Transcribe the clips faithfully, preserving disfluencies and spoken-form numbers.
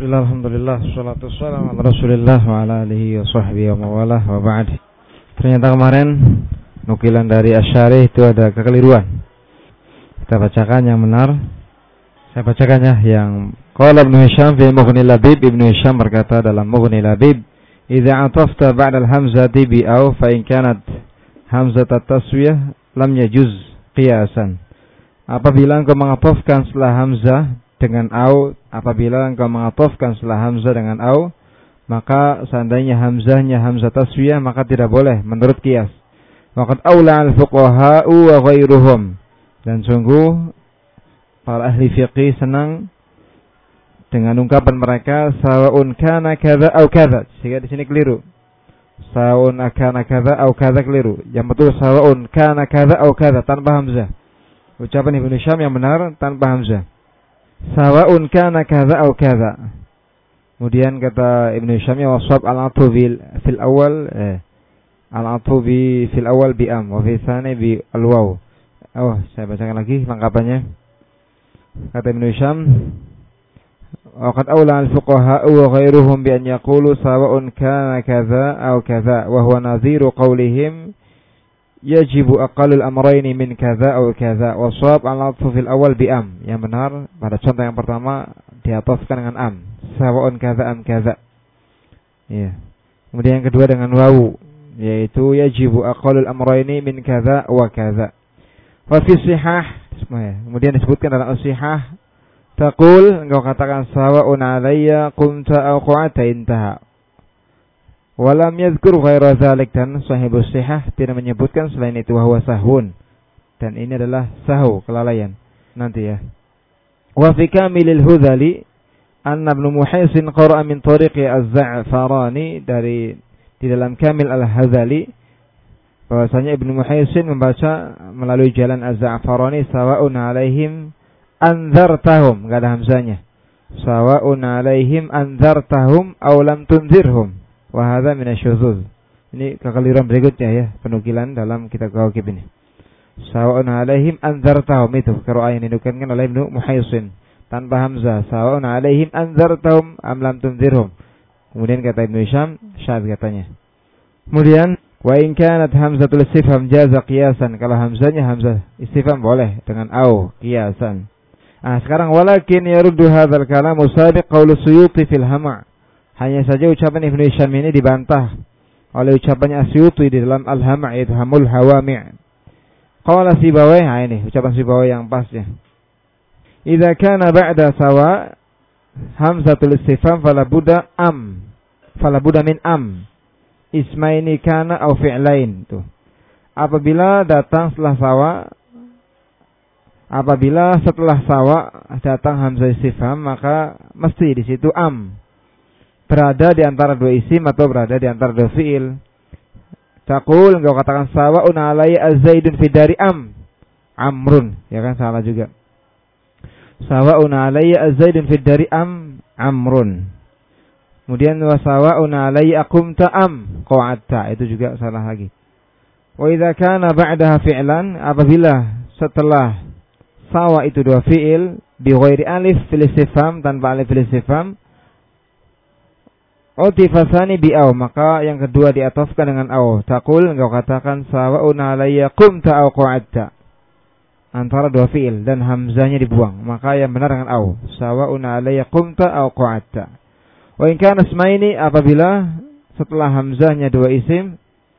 Bismillah, alhamdulillah, salatu wassalamu ala rasulillah wa ala alihi wa sahbihi wa mawalah wa ba'd. Ternyata kemarin nukilan dari Asy'ari itu ada kekeliruan. Kita bacakan yang benar. Saya bacakannya yang qala Ibnu Hisham fi Mughni Labib. Ibnu Hisham berkata dalam Mughni Labib, "Idza atafta ba'da al-hamzati bi aw fa in kanat hamzat at-taswiyah lam yajuz qiyasan." Apabila engkau mengatofkan setelah hamzah dengan au, apabila engkau mengatofkan setelah hamzah dengan au, maka seandainya hamzahnya hamzah taswiyah maka tidak boleh menurut qiyas. Waqad aula al-fuqaha'u wa ghairuhum, dan sungguh para ahli fiqih senang dengan ungkapan mereka sawaun kana kadza au kadza. Sehingga di sini keliru. Sawaun kana kadza au kadza keliru. Yang betul sawaun kana kadza au kadza tanpa hamzah. Ucapan Ibnu Hisham yang benar tanpa hamzah. Sawaun kana kadza au kadza. Kemudian kata Ibnu Hisham ya wasab al-atfu fil awal eh, al-atfu fil awal bi am wa fi tsani bi al-waw. Oh, saya bacakan lagi lengkapannya. Kata Ibnu Hisham, waqad awla al-fuqaha wa ghairuhum bi an yaqulu sawaun kana kadza au kadza wa huwa nadhiru qawlihim yajibu aqallul amrayni min kadza au kadza wa shawab al-atfu fil awal bi am. Yang benar pada contoh yang pertama diatofkan dengan am, sawaun kadza am kadza. Ya. Kemudian yang kedua dengan wawu, yaitu yajibu aqallul amrayni min kadza wa kadza. Wa fi sihah, kemudian disebutkan dalam as-sihah, taqul, engkau katakan sawaun alayya qumta au qa'ata intaha. Walam yadhkur ghaira dzalik, dan sahibus sihah tidak menyebutkan selain itu wa huwa sahun, dan ini adalah sahu, kelalaian nanti ya. Wa fi kamilil Hudhali anna Ibnu Muhaisin qara'a min tariqi az-Za'farani, dari di dalam Kamil al-Hudhali bahwasanya Ibnu Muhaisin membaca melalui jalan az-Za'farani sawaun alaihim anzartahum, enggak ada hamzanya. Sawaun alaihim anzartahum aw lam tunzirhum. Wa hadza min asy-syudzuz. Ini kekeliruan berikutnya ya, penukilan dalam kitab Kawakib ini. Sawa'un alaihim anzartahum, itu qiraah yang dinukilkan oleh Ibnu Muhaisin tanpa hamzah. Sawa'un alaihim anzartahum am lam tunzirhum. Kemudian kata Ibnu Hisham syadz katanya. Kemudian wa in kanat hamzatul istifham jaza qiyasan, kalau hamzahnya hamzah istifham boleh dengan au qiyasan. Ah, sekarang walakin yaruddu hadzal kalam musabiq qaul Suyuti fil Hama'. Hanya saja ucapan Ibnu Hisham ini dibantah oleh ucapannya Asyuti di dalam Al-Hama', yaitu Hamul Hawami'. Qala Sibawayh, nah ini ucapan Sibawayh yang pasnya. Idza kana ba'da sawa hamzatul istifham fala budda am. Fala budda min am. Ismaini kana au fi'lain. Tuh. Apabila datang setelah sawa, apabila setelah sawa datang hamzah istifham, maka mesti di situ am. Berada di antara dua isim atau berada di antara dua fiil. Taqul, engkau katakan sawaun alayya az-zaidun fi dari am amrun, ya kan, salah juga. Sawaun alayya az-zaidun fi dari am amrun. Kemudian wa sawaun alayya aqumta am qa'adta, itu juga salah lagi. Wa idza kana ba'daha fi'lan, apabila setelah sawa itu dua fiil bi ghairi alif fil istifham, tanpa alif fil istifham, utifasani bi aw, maka yang kedua diatofkan dengan aw. Taqul, engkau katakan sawaun alayya qumta aw qa'adta, antara dua fiil dan hamzahnya dibuang, maka yang benar dengan aw. Sawaun alayya qumta aw qa'adta. Wa in kana ismaini, apabila setelah hamzahnya dua isim,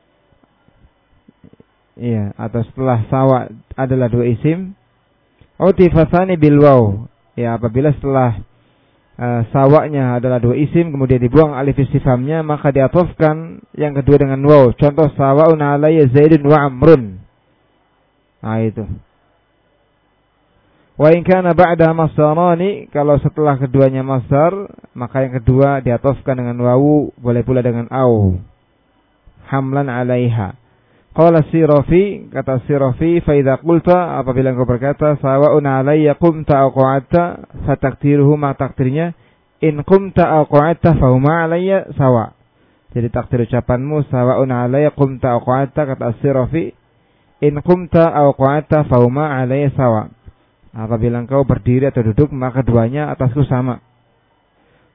iya, atau setelah sawa adalah dua isim, utifasani bil waw, ya, apabila setelah Uh, sawaknya adalah dua isim kemudian dibuang alif istifhamnya, maka diatofkan yang kedua dengan waw. Contoh sawaun alayya zaidun wa amrun. Nah itu. Wa in kana ba'da masdarani, kalau setelah keduanya masdar, maka yang kedua diatofkan dengan wawu, boleh pula dengan au. Hamlan alaiha. Qala Sirafi, kata Sirafi, fa idza qulta, apabila engkau berkata sawaun alayya qumta aw qa'adta, fa takdiruhu, ma takdirnya in qumta aw qa'adta fa huma alayya sawa. Jadi takdir ucapanmu sawaun alayya qumta aw qa'adta, kata Sirafi, in qumta aw qa'adta fa huma alayya sawa. Apabila engkau berdiri atau duduk, maka keduanya atasku sama.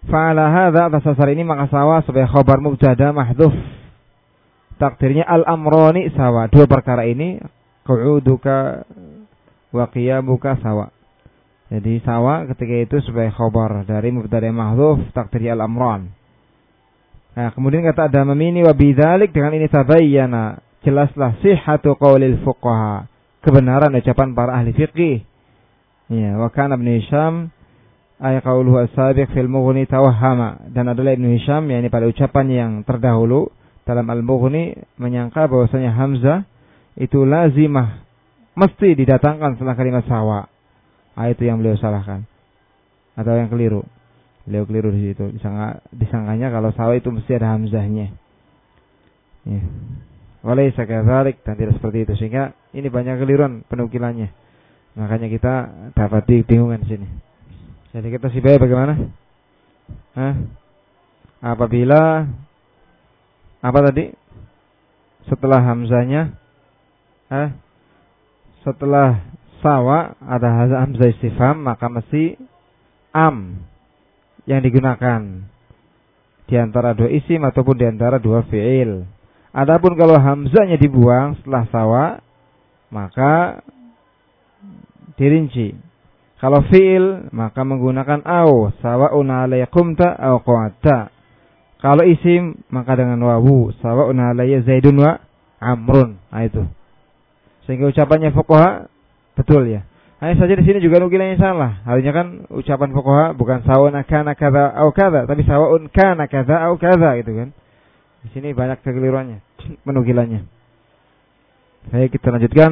Fa'ala hadza, atas dasar ini maka sawa sebagai khabar mubtada mahdhuf. Takdirnya al-amrani sawa. Dua perkara ini, qu'uduka wa qiyamuka sawa. Jadi sawa ketika itu sebagai khabar dari mubtada mahdhuf, takdirnya al-amran. Nah, kemudian kata Ad-Damamini wa bidzalik, dengan ini tabayyana, jelaslah sihhatu qaulil fuqaha, kebenaran ucapan para ahli fiqih. Ya, wa kana Ibnu Hisham ay qauluhu as-sabiq fil Mughni tawahhama, dan adalah Ibnu Hisham yakni pada ucapan yang terdahulu dalam Al-Mughni menyangka bahwasanya hamzah itu lazimah, mesti didatangkan setelah kalimat sawa. Ah, itu yang beliau salahkan atau yang keliru. Beliau keliru di situ. Disangka, disangkanya kalau sawa itu mesti ada hamzahnya. Ya. Walaysa kadzalik, dan tidak seperti itu, sehingga ini banyak keliruan penukilannya. Makanya kita dapat dibingungkan di sini. Jadi kita sibaya bagaimana? Hah? Apabila apa tadi? Setelah hamzahnya, hah? Setelah sawa ada hamzah istifham, maka mesti am yang digunakan di antara dua isim ataupun di antara dua fi'il. Adapun kalau hamzahnya dibuang setelah sawa, maka dirinci. Kalau fi'il maka menggunakan au, sawa'un alaikumta au qa'ata. Kalau isim maka dengan wawu, sawa'un alayya zaidun wa amrun. Nah itu. Sehingga ucapannya fuqaha betul ya. Hanya saja di sini juga nukilannya salah. Harusnya kan ucapan fuqaha bukan sawa'un kana kadza au kadza, tapi sawa'un kana kadza au kadza gitu kan. Di sini banyak kekeliruannya penukilannya. Baik, kita lanjutkan.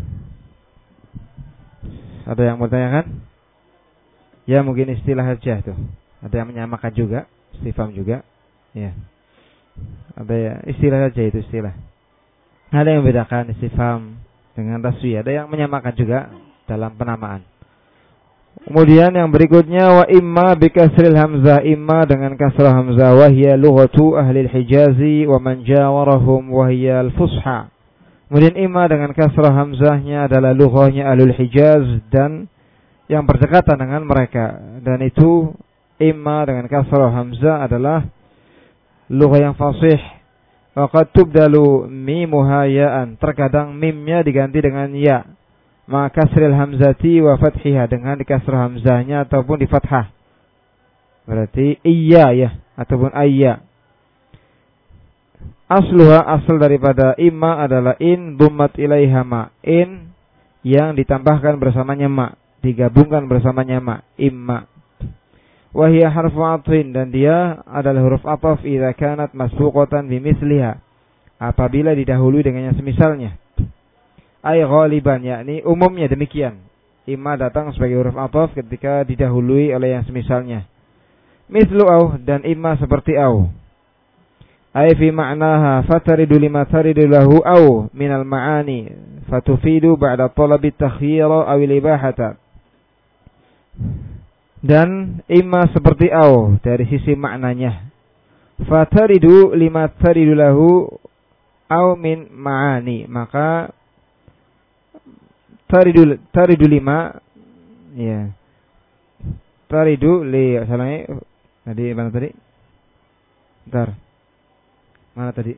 Ada yang mau tanyakan? Ya, mungkin istilah saja tuh. Ada yang menyamakan juga, istifham juga. Ya. Ada ya, istilah saja itu istilah. Ada yang membedakan istifham dengan taswiyah, ada yang menyamakan juga dalam penamaan. Kemudian yang berikutnya wa imma bi kasril hamzah, imma dengan kasrah hamzah, wa hiya lughatu ahli al-Hijazi wa man jawarahum wa hiya al-fusha. Kemudian imma dengan kasrah hamzahnya adalah lughahnya ahlul Hijaz dan yang berdekatan dengan mereka, dan itu imma dengan kasrah hamzah adalah lughah yang fasih. Wa qad tubdalu mimuha ya'an, terkadang mimnya diganti dengan ya, ma kasril hamzati wa fathiha, dengan di kasrah hamzahnya ataupun di fathah. Berarti iya ya ataupun ayya. Asluha, asal daripada imma adalah in dummat ilaiha ma, in yang ditambahkan bersamanya ma, digabungkan bersamanya ma, imma. Wa hiya harfu atfin, dan dia adalah huruf ataf idza kanat masbuqatan bimithliha, apabila didahului dengan yang semisalnya. Ay ghaliban, yakni umumnya demikian. Imma datang sebagai huruf ataf ketika didahului oleh yang semisalnya. Mithlu au, dan imma seperti au. Ay fi ma'naha fataridu lima taridu lahu au minal ma'ani fatufidu ba'da talabi takhyira aw ibahata. Dan imma seperti au dari sisi maknanya. Fataridu lima taridu lahu au min ma'ani, maka taridu taridu lima ya. Taridu li salahnya tadi mana tadi? Bentar. Mana tadi?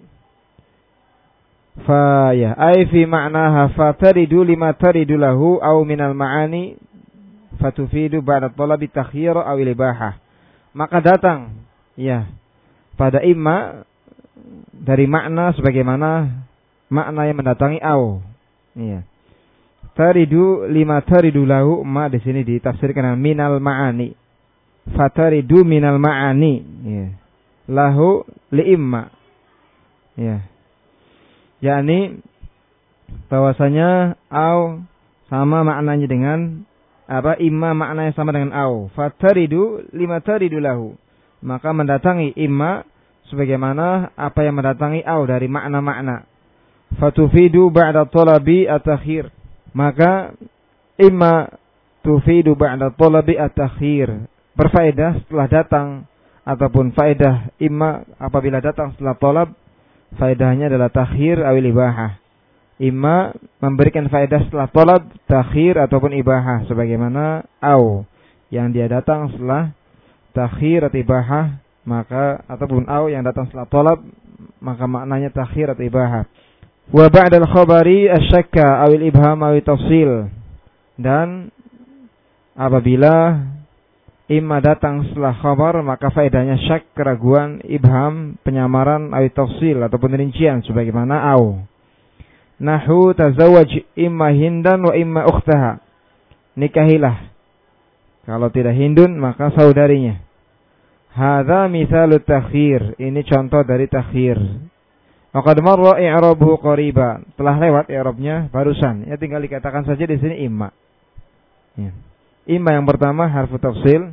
Fa ya, ai fi ma'naha fataridu lima taridu lahu au minal ma'ani fatufidu ba'da talabi takhyir aw ibahah. Maka datang ya pada imma dari makna sebagaimana makna yang mendatangi au. Iya. Taridu lima taridu lahu, ma di sini ditafsirkan dengan minal ma'ani. Fataridu minal ma'ani. Iya. Lahu li imma. Ya, yakni bahwasanya au sama maknanya dengan apa, imma maknanya sama dengan au. Fataridu lima taridu lahu, maka mendatangi imma sebagaimana apa yang mendatangi au dari makna-makna. Fatufidu ba'da talabi at-takhir, maka imma tufidu ba'da talabi at-takhir, berfaedah setelah datang, ataupun faedah imma apabila datang setelah talab, faedahnya adalah takhir awil ibahah. Imma memberikan faedah setelah talab, takhir ataupun ibahah, sebagaimana au yang dia datang setelah takhir atau ibahah, maka ataupun au yang datang setelah talab, maka maknanya takhir atau ibahah. Wa ba'dal khabari asyakka awil ibham awil tafsil. Dan apabila imma datang setelah khabar, maka faedahnya syak, keraguan, ibham, penyamaran, awil tafsil ataupun rincian sebagaimana au. Nahu tazawwaj imma hindan wa imma ukhtaha. Nikahilah. Kalau tidak hindun maka saudarinya. Hadza mithalut takhir. Ini contoh dari takhir. Waqad marra i'rabuhu qariba. Telah lewat i'rabnya barusan. Ya tinggal dikatakan saja di sini imma. Ya. Imma yang pertama harfu tafsil.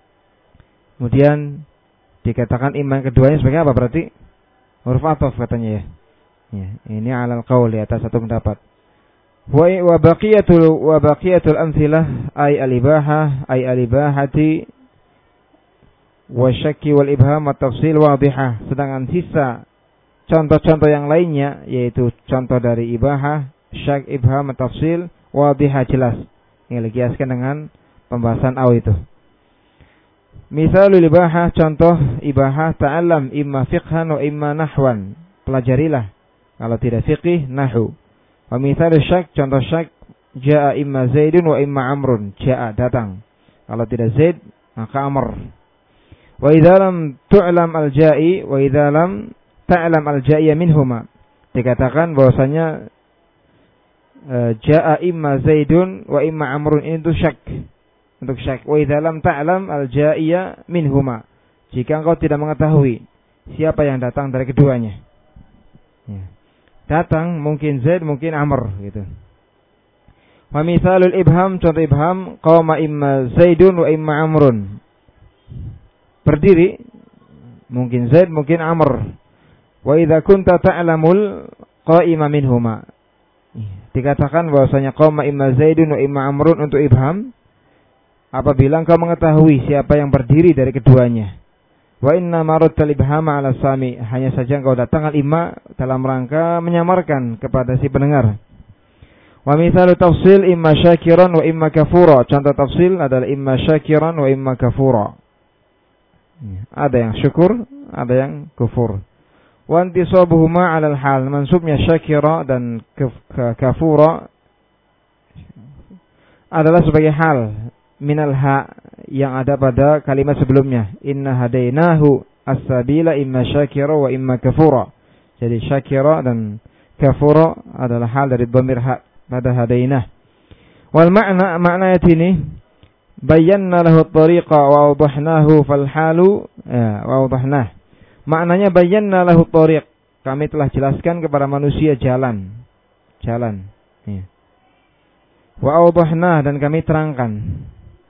Kemudian dikatakan imma yang keduanya sebagai apa berarti? Huruf ataf katanya ya. Ya, ini alal qaul di atas satu pendapat. Wa wa baqiyatul wa baqiyatul amthilah ay al-ibahah ay al-ibahati wa syakki wal ibham wa tafsil wadihah. Sedangkan sisa contoh-contoh yang lainnya yaitu contoh dari ibahah, syak, ibham, tafsil, wadihah jelas. Ini dikiaskan dengan pembahasan aw itu. Misalul ibahah, contoh ibahah, ta'allam imma fiqhan wa imma nahwan. Pelajarilah kalau tidak fiqih nahwu. Wa misalul syak, contoh syak, jaa imma zaidun wa imma amrun. Jaa datang. Kalau tidak zaid maka amr. Wa idza lam tu'lam al-ja'i wa idza lam ta'lam al-ja'iyya minhuma. Dikatakan bahwasanya e, jaa imma zaidun wa imma amrun, ini untuk syak. Untuk syak. Wa idza lam ta'lam al-ja'iyya minhuma. Jika engkau tidak mengetahui siapa yang datang dari keduanya. Ya. Datang mungkin zaid, mungkin amr gitu. Wa mithalul ibham, contoh ibham, qama imma zaidun wa imma amrun. Berdiri mungkin zaid, mungkin amr. Wa idza kunta ta'lamul qa'ima minhuma. Dikatakan bahwasanya qama imma zaidun wa imma amrun untuk ibham apabila engkau mengetahui siapa yang berdiri dari keduanya. Wa inna maruttal ibhama 'ala sami, hanya saja engkau datang al-imma dalam rangka menyamarkan kepada si pendengar. Wa mithalu tafsil imma syakiran wa imma kafura. Contoh tafsil adalah imma syakiran wa imma kafura. Ada yang syukur, ada yang kufur. Wa intisabuhuma 'alal hal, mansubnya syakira dan kafura adalah sebagai hal minal ha yang ada pada kalimat sebelumnya. Inna hadainahu as-sabila imma syakira wa imma kafura. Jadi syakira dan kafura adalah hal dari dhamir ha pada hadainah. Wal makna, makna ayat ini bayyana lahu at-tariqa wa awdahnahu fal halu ya, wa awdahnah. Maknanya bayyana lahu at-tariq, kami telah jelaskan kepada manusia jalan. Jalan. Ya. Wa awdahnah, dan kami terangkan.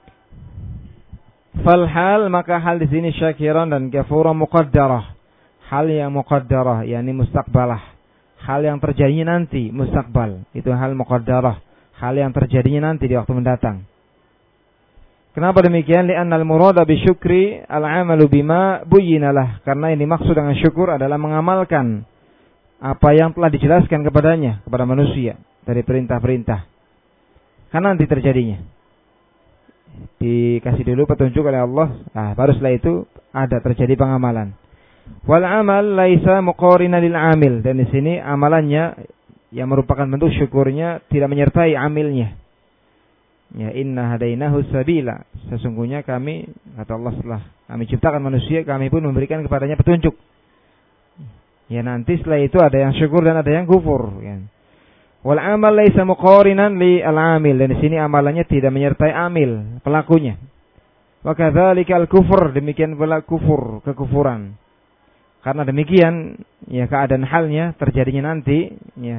Fal hal, maka hal di sini syakiran dan kafura muqaddarah. Hal yang muqaddarah, yakni mustaqbalah. Hal yang terjadinya nanti, mustaqbal. Itu hal muqaddarah. Hal yang terjadinya nanti di waktu mendatang. Kenapa demikian? Li'annal murada bisyukri al-'amalu bima buyyina lah. Karena ini maksud dengan syukur adalah mengamalkan apa yang telah dijelaskan kepadanya, kepada manusia dari perintah-perintah. Karena nanti terjadinya. Dikasih dulu petunjuk oleh Allah, nah, baru setelah itu ada terjadi pengamalan. Wal amal laisa muqarinan lil amil, dan di sini amalannya yang merupakan bentuk syukurnya tidak menyertai amilnya. Ya, inna hadainahu sabila, sesungguhnya kami, kata Allah, setelah kami ciptakan manusia, kami pun memberikan kepadanya petunjuk. Ya, nanti setelah itu ada yang syukur dan ada yang kufur. Ya. Wal amal laisa muqarinan li al-amil, dan di sini amalannya tidak menyertai amil, pelakunya. Wa kadzalika al-kufur, demikian pula kufur, kekufuran. Karena demikian, ya keadaan halnya terjadinya nanti, ya.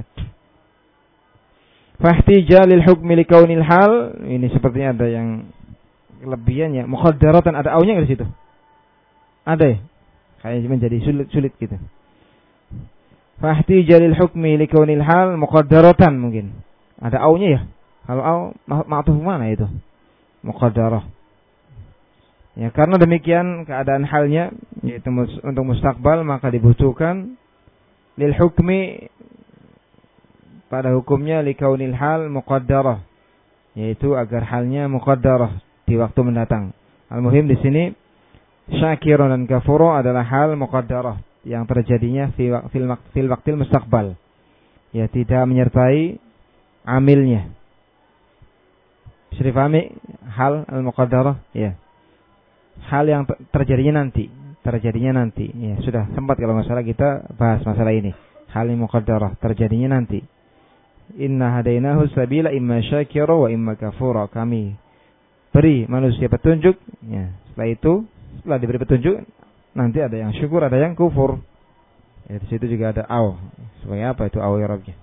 Fahtija lil hukmi li kaunil hal, ini sepertinya ada yang kelebihannya, muqaddaratan, ada aunya enggak di situ? Ada ya? Kayaknya menjadi sulit-sulit gitu. Fahtija lil hukmi li kaunil hal muqaddaratan, mungkin. Ada aunya ya? Kalau au ma'tuf mana itu? Muqaddarah. Ya, karena demikian keadaan halnya, yaitu untuk mustaqbal, maka dibutuhkan lil hukmi, pada hukumnya likaunil hal muqaddarah, yaitu agar halnya muqaddarah di waktu mendatang. Al-muhim di sini syakirun dan kafuru adalah hal muqaddarah yang terjadinya fil fil, fil waqtil mustaqbal. Ya, tidak menyertai amilnya. Bisa dipahami hal al-muqaddarah? Ya. Hal yang terjadinya nanti, terjadinya nanti. Ya, sudah sempat kalau nggak salah kita bahas masalah ini. Hal yang muqaddarah terjadinya nanti. Inna hadainahu sabila imma syakira wa imma kafura. Kami beri manusia petunjuk. Ya, setelah itu, setelah diberi petunjuk, nanti ada yang syukur, ada yang kufur. Ya, di situ juga ada aw. Sebagai apa itu aw i'rabnya?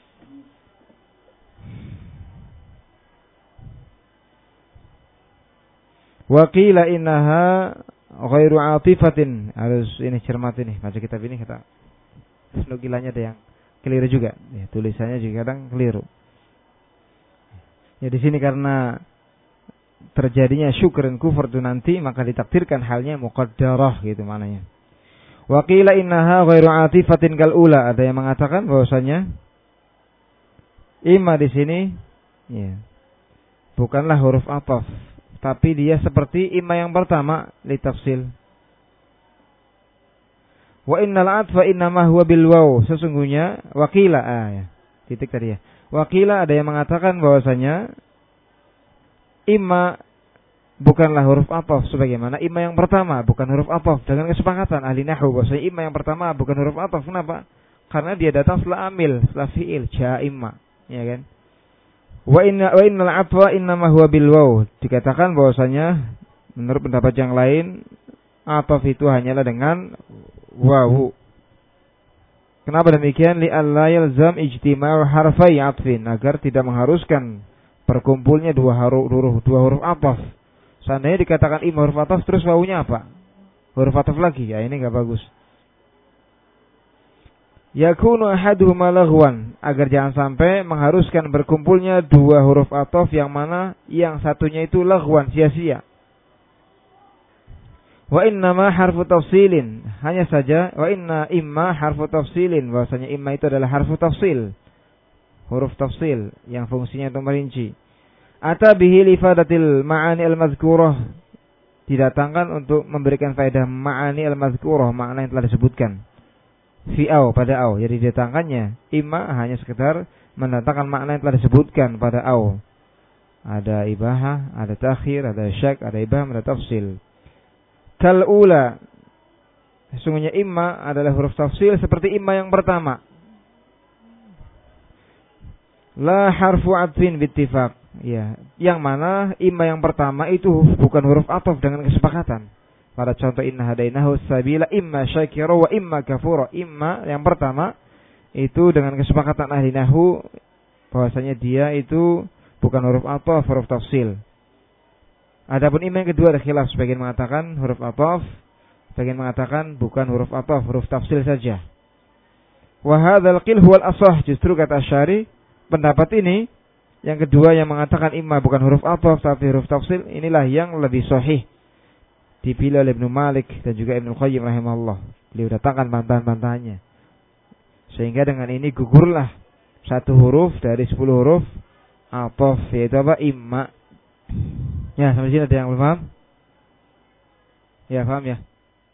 Wa qila innaha ghairu atifatin. Harus ini cermat ini. Baca kitab ini kita nukilannya ada yang keliru juga. Ya, tulisannya juga kadang keliru. Ya, di sini karena terjadinya syukur dan kufur itu nanti, maka ditakdirkan halnya muqaddarah gitu maknanya. Wa qila innaha ghairu atifatin kal ula. Ada yang mengatakan bahwasanya imma di sini ya, bukanlah huruf athaf, tapi dia seperti imma yang pertama li tafsil. Wa innal atfa innama huwa bil waw. Sesungguhnya wa qila ah, ya. Titik tadi ya. Wa qila ada yang mengatakan bahwasanya imma bukanlah huruf athaf sebagaimana imma yang pertama bukan huruf athaf, dengan kesepakatan ahli nahwu bahwasanya imma yang pertama bukan huruf athaf. Kenapa? Karena dia datang setelah amil, setelah fiil, ja imma, ya kan? Wa inna wa innal atfa innama huwa bil waw. Dikatakan bahwasanya menurut pendapat yang lain athaf itu hanyalah dengan wawu. Kenapa demikian? Li alla yalzam ijtima'u harfai atfin, agar tidak mengharuskan berkumpulnya dua huruf dua huruf athaf. Seandainya dikatakan imma huruf athaf terus wawunya apa? Huruf athaf lagi, ya ini enggak bagus. Yakunu ahaduhuma laghwan, agar jangan sampai mengharuskan berkumpulnya dua huruf athaf yang mana yang satunya itu laghwan, sia-sia. Wa innama harfu tafsilin, hanya saja wa inna imma harfu tafsilin, bahwasanya imma itu adalah harfu tafsil, huruf tafsil yang fungsinya untuk merinci. Ata bihi lifadatil ma'ani al-mazkurah, didatangkan untuk memberikan faedah ma'ani al-mazkurah, makna yang telah disebutkan fi aw, pada aw. Jadi didatangkannya imma hanya sekedar mendatangkan makna yang telah disebutkan pada aw. Ada ibahah, ada takhir, ada syak, ada ibahah, ada tafsil. Kal ula, sesungguhnya imma adalah huruf tafsil seperti imma yang pertama. La harfu atfin bittifaq, ya, yang mana imma yang pertama itu bukan huruf athaf dengan kesepakatan. Pada contoh inna hadainahu sabila imma syakira wa imma kafura. Imma yang pertama itu dengan kesepakatan ahli nahwu bahwasanya dia itu bukan huruf athaf, huruf tafsil. Adapun imma yang kedua ada khilaf, sebagian mengatakan huruf athaf, sebagian mengatakan bukan huruf athaf, huruf tafsil saja. Wa hadzal qil huwal ashah, justru kata Asy'ari pendapat ini yang kedua yang mengatakan imma bukan huruf athaf tapi huruf tafsil, inilah yang lebih sahih. Dipilih oleh Ibnu Malik dan juga Ibnu Qayyim rahimahullah. Beliau datangkan bantahan-bantahannya. Sehingga dengan ini gugurlah satu huruf dari sepuluh huruf athaf, yaitu apa? Imma. Ya, sampai sini ada yang belum paham? Ya, paham ya?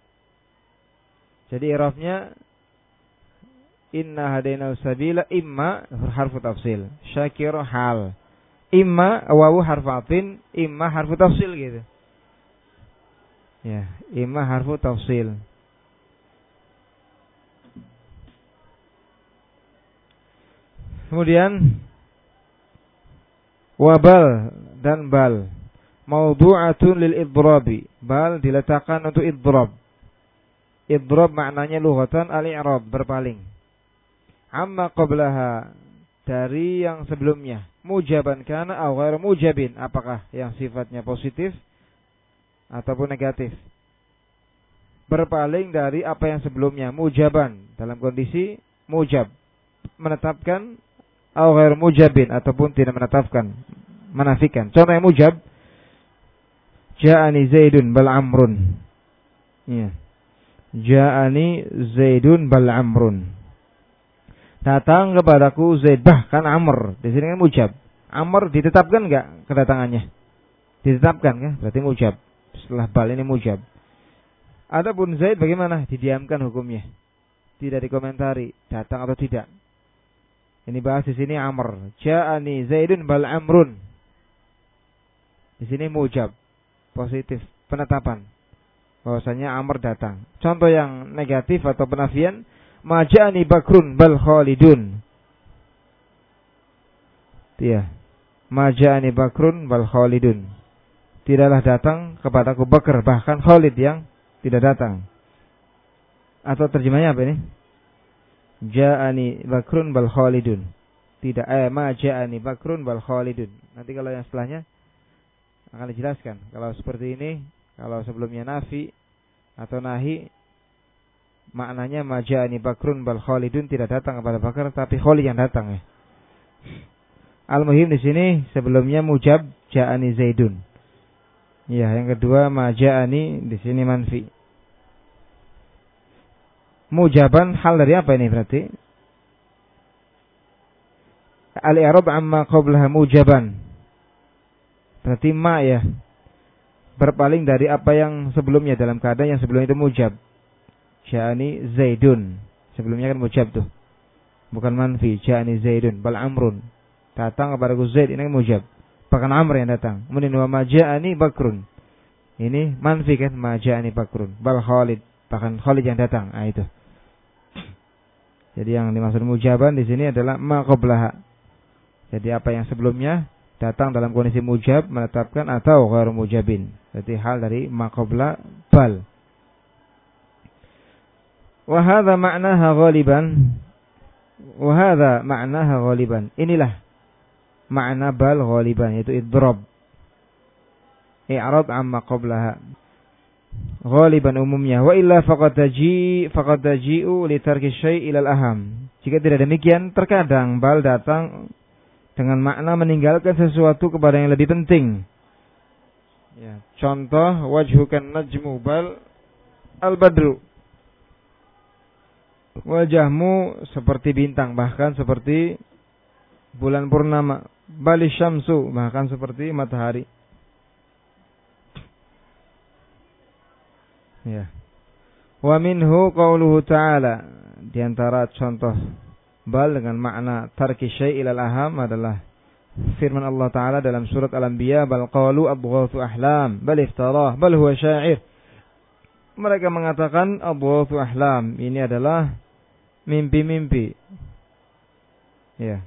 Jadi i'rabnya inna hadainahu sabila imma harfu tafsil, syakir hal. Imma wawu harfu atfin, imma harfu tafsil gitu. Ya, imma harfu tafsil. Kemudian wabal dan bal, mawdu'atun lil idrabi. Bal diletakkan untuk idrab. Idrab maknanya lughatan al-i'rab, berpaling. Amma qablaha, dari yang sebelumnya. Mujaban kana aw ghairu mujabin, apakah yang sifatnya positif ataupun negatif. Berpaling dari apa yang sebelumnya. Mujaban, dalam kondisi mujab, menetapkan, aw ghairu mujabin, ataupun tidak menetapkan, menafikan. Contoh yang mujab, ja'ani Zaidun bal Amrun. Ya. Ja'ani Zaidun bal Amrun. Datang kepadaku Zaid, bahkan Amr. Di sini kan mujab. Amr ditetapkan enggak kedatangannya? Ditetapkan kan? Berarti mujab. Setelah bal ini mujab. Adapun Zaid bagaimana? Didiamkan hukumnya. Tidak dikomentari datang atau tidak. Ini bahas di sini Amr. Ja'ani Zaidun bal Amrun. Di sini mujab. Positif, penetapan. Bahwasanya Amr datang. Contoh yang negatif atau penafian, ma ja'ani Bakrun bal Khalidun. Iya. Ma ja'ani Bakrun bal Khalidun. Tidaklah datang kepadaku Bakar, bahkan Khalid yang tidak datang. Atau terjemahnya apa ini? Ja'ani Bakrun bal Khalidun. Tidak, eh ma ja'ani Bakrun bal Khalidun. Nanti kalau yang setelahnya akan dijelaskan. Kalau seperti ini, kalau sebelumnya nafi atau nahi, maknanya ma ja'ani Bakrun bal Khalidun, tidak datang kepada Bakar tapi Khalid yang datang ya. Al-muhim di sini sebelumnya mujab ja'ani Zaidun. Ya, yang kedua ma ja'ani di sini manfi. Mujaban hal dari apa ini berarti? Al-i'rab amma qablaha mujaban. Berarti ma ya. Berpaling dari apa yang sebelumnya dalam keadaan yang sebelum itu mujab. Ja'ani Zaidun. Sebelumnya kan mujab tuh. Bukan manfi. Ja'ani Zaidun bal Amrun. Datang kepada Zaid ini kan mujab. Bahkan Amr yang datang. Kemudian wa ma ja'ani Bakrun. Ini manfi kan, ma ja'ani Bakrun bal Khalid. Bahkan Khalid yang datang. Ah itu. Jadi yang dimaksud mujaban di sini adalah ma qablaha. Jadi apa yang sebelumnya datang dalam kondisi mujab, menetapkan, atau ghairu mujabin. Jadi hal dari ma qabla bal. Wa hadza ma'naha ghaliban. Wa hadza ma'naha ghaliban. Inilah makna bal ghaliban, yaitu idrab. I'rab amma qablaha. Ghaliban umumnya. Wa illa faqad taji faqad taji'u li tarki syai' ila al-aham. Jika tidak demikian, terkadang bal datang dengan makna meninggalkan sesuatu kepada yang lebih penting. Ya, contoh wajhukan najmu bal al-badru. Wajahmu seperti bintang, bahkan seperti bulan purnama. Bal syamsu, bahkan seperti matahari. Ya. Wa minhu qauluhu ta'ala. Di antara contoh bal dengan makna tarki syai' ilal aham adalah firman Allah Ta'ala dalam surat Al-Anbiya, bal qalu abghathu ahlam bal iftarah bal huwa sya'ir. Mereka mengatakan abghathu ahlam, ini adalah mimpi-mimpi. Ya.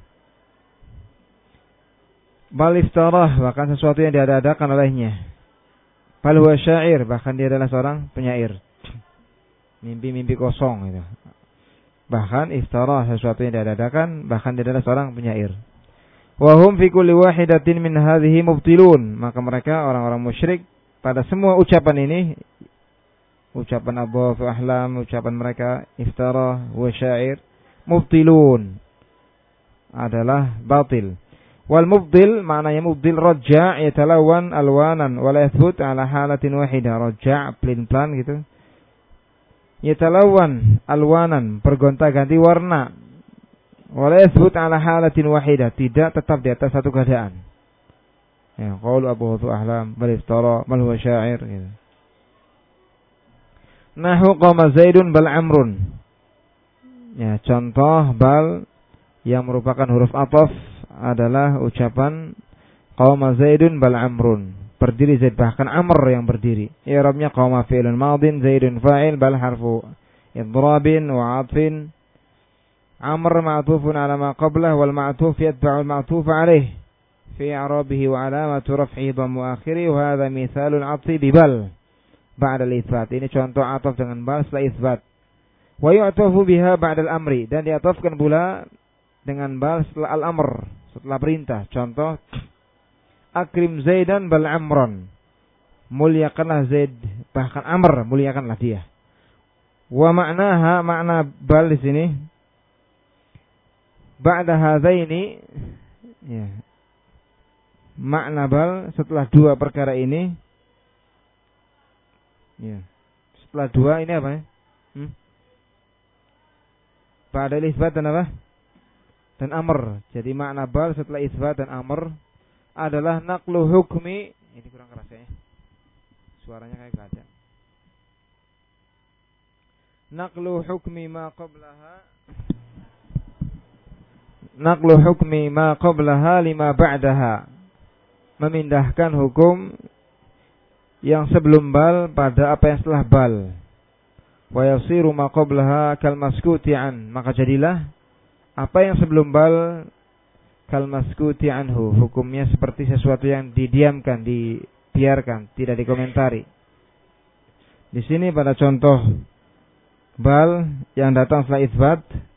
Bal iftarah, bahkan sesuatu yang diada-adakan olehnya. Bal huwa sya'ir, bahkan dia adalah seorang penyair. Mimpi-mimpi kosong itu. Bahkan iftarah, sesuatu yang diadakan, bahkan dia adalah seorang penyair. Wa hum fi kulli wahidatin min hadhihi mubtilun. Maka mereka orang-orang musyrik pada semua ucapan ini, ucapan abghathu ahlam, ucapan mereka iftarah wa syair, mubtilun, adalah batil. Wal mubdil, maknanya mubdil rajja' yatalawan alwanan wa la yathbut ala halatin wahidah. Rajja' pelin-pelan gitu. Yatalawan alwanan, bergonta-ganti warna. Wa la yathbut ala halatin wahidah, tidak tetap di atas satu keadaan. Ya, qaul abghathu ahlam bal iftara bal huwa sya'ir gitu. Nahu qama Zaidun bal Amrun. Ya, contoh bal yang merupakan huruf athaf adalah ucapan qama Zaidun bal Amrun. Berdiri Zaid, bahkan Amr yang berdiri. I'rabnya qama fi'lun madin, Zaidun fa'il, bal harfu idrabin wa 'athfin. Amr ma'tufun 'ala ma qablahu wal ma'tuf yatba'u al ma'tuf 'alayhi fi i'rabihi wa 'alamatu raf'ihi dhammu akhiri wa hadha mithalul 'athfi bi bal ba'da al-itsbat. Ini contoh ataf dengan bal setelah itsbat. Wa yu'tafu biha ba'da al-amri, dan diatafkan pula dengan bal setelah al-amr, setelah perintah. Contoh akrim Zaidan bal Amran, muliakanlah Zaid, bahkan Amr muliakanlah dia. Wa ma'naha, makna bal di sini ba'da hadzaini, ya. Makna bal setelah dua perkara ini, ya. Setelah dua ini apa ya? Hmm? Ba'da isbat dan apa? Dan amr. Jadi makna bal setelah isbat dan amr adalah naqlu hukmi. Ini kurang keras ya. Suaranya kayak gak ada. naqlu hukmi ma qablaha naqlu hukmi ma qablaha lima ba'daha, memindahkan hukum yang sebelum bal pada apa yang setelah bal. Wa yasiru ma qablaha kal maskuti an, maka jadilah apa yang sebelum bal kal maskuti anhu, hukumnya seperti sesuatu yang didiamkan, dibiarkan, tidak dikomentari. Di sini pada contoh bal yang datang setelah itsbat,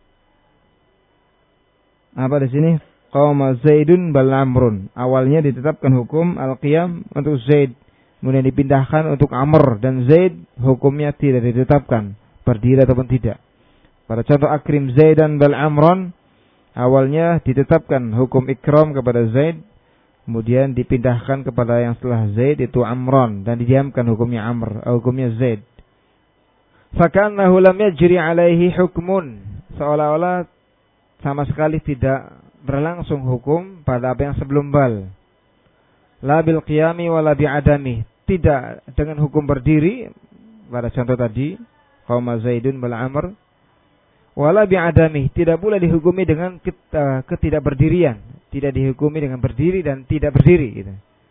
apa di sini? Qama Zaidun bal Amrun. Awalnya ditetapkan hukum al-qiyam untuk Zaid, kemudian dipindahkan untuk Amr, dan Zaid hukumnya tidak ditetapkan berdiri ataupun tidak. Pada contoh akrim Zaidan bal Amron, awalnya ditetapkan hukum ikram kepada Zaid, kemudian dipindahkan kepada yang setelah Zaid itu Amron, dan didiamkan hukumnya Amr, hukumnya Zaid. Fakannahu lam yajri alaihi hukmun, seolah-olah sama sekali tidak berlangsung hukum pada apa yang sebelum bal. La bil qiyami wala bi adami, tidak dengan hukum berdiri pada contoh tadi qama Zaidun bal Amr, wala bi adami, tidak pula dihukumi dengan ketidakberdirian, tidak dihukumi dengan berdiri dan tidak berdiri gitu.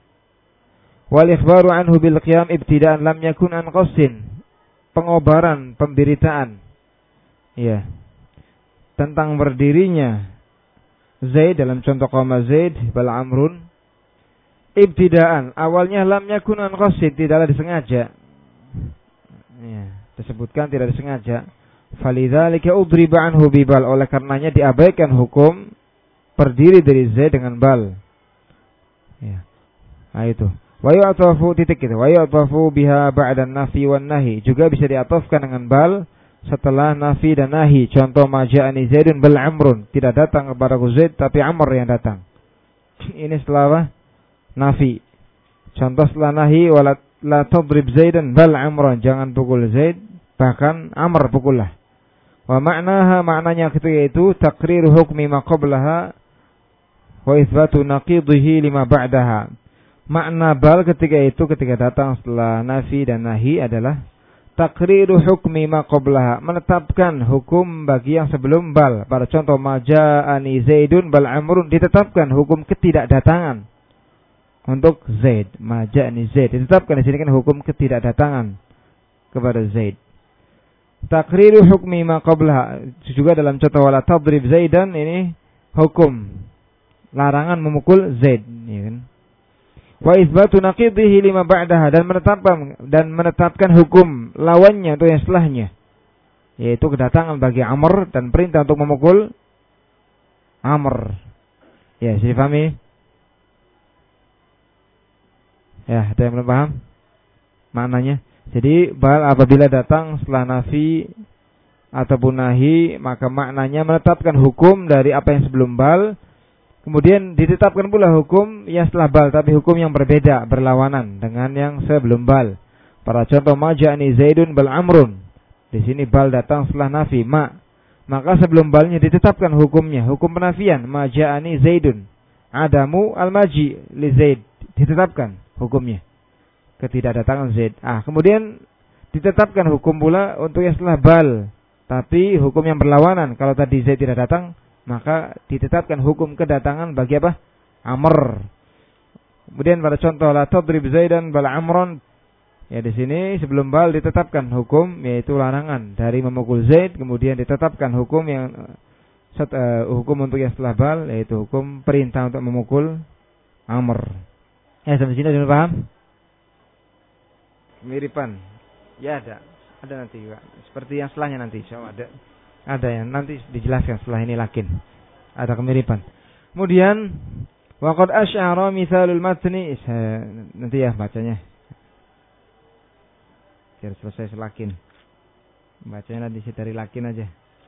Wal ikhbaru anhu bil qiyam ibtidaan lam yakun an qasin, pengobaran, pemberitaan ya tentang berdirinya Zaid dalam contoh qama Zaid bal Amrun ibtidaan, awalnya lam yakun an qasid, tidaklah disengaja ya, disebutkan tidak disengaja. Falidzalika udriba anhu bibal, oleh karenanya diabaikan hukum berdiri dari Zaid dengan bal. Ya. Nah itu. Wa yu'tafu titik itu. Wa yu'tafu biha ba'da nafi wan nahi. Juga bisa diatofkan dengan bal setelah nafi dan nahi. Contoh maja'ani Zaidun bal Amrun, tidak datang kepada Zaid tapi Amr yang datang. Ini setelah apa? Nafi. Contoh setelah nahi, wala la tadrib Zaidan bal Amrun, jangan pukul Zaid, bahkan Amr pukullah. Wa ma'naha, maknanya ketika itu taqriru hukmi ma qablaha wa itsbatu naqidihi lima ba'daha. Makna bal ketika itu, ketika datang setelah nafi dan nahi adalah taqriru hukmi ma qablaha, menetapkan hukum bagi yang sebelum bal. Pada contoh maja'ani Zaidun bal Amrun, ditetapkan hukum ketidakdatangan untuk Zaid. Maja'ani Zaid ditetapkan di sini kan hukum ketidakdatangan kepada Zaid. Taqriru hukmi ma qablaha, juga dalam contoh wala tadrib Zaidan, ini hukum larangan memukul Zaid ya kan. Wa itsbatu naqidihi lima ba'daha, dan menetapkan dan menetapkan hukum lawannya untuk yang setelahnya, yaitu kedatangan bagi Amr dan perintah untuk memukul Amr. Ya, sudah dipahami? Ya, ada yang belum paham maknanya? Jadi bal apabila datang setelah nafi ataupun nahi, maka maknanya menetapkan hukum dari apa yang sebelum bal, kemudian ditetapkan pula hukum yang setelah bal, tapi hukum yang berbeda, berlawanan dengan yang sebelum bal. Para contoh maja'ani Zaidun bal Amrun, di sini bal datang setelah nafi ma, maka sebelum balnya ditetapkan hukumnya, hukum penafian maja'ani Zaidun, adamu al-maji li Zaid, ditetapkan hukumnya ketidakdatangan Zaid. Ah, kemudian ditetapkan hukum pula untuk yang setelah bal, tapi hukum yang berlawanan. Kalau tadi Zaid tidak datang, maka ditetapkan hukum kedatangan bagi apa? Amr. Kemudian pada contoh la tadrib Zaidan bal Amron, ya di sini sebelum bal ditetapkan hukum yaitu larangan dari memukul Zaid, kemudian ditetapkan hukum yang uh, hukum untuk yang setelah bal yaitu hukum perintah untuk memukul Amr. Ya, sampai sini sudah paham? Miripan. Ya ada. Ada nanti juga. Seperti yang setelahnya nanti insyaallah ada. Ada yang nanti dijelaskan setelah ini lakin. Ada kemiripan. Kemudian waqad asy'ara mithalul matni, nanti ya bacanya. Biar selesai selakin. Bacanya nanti dari lakin aja.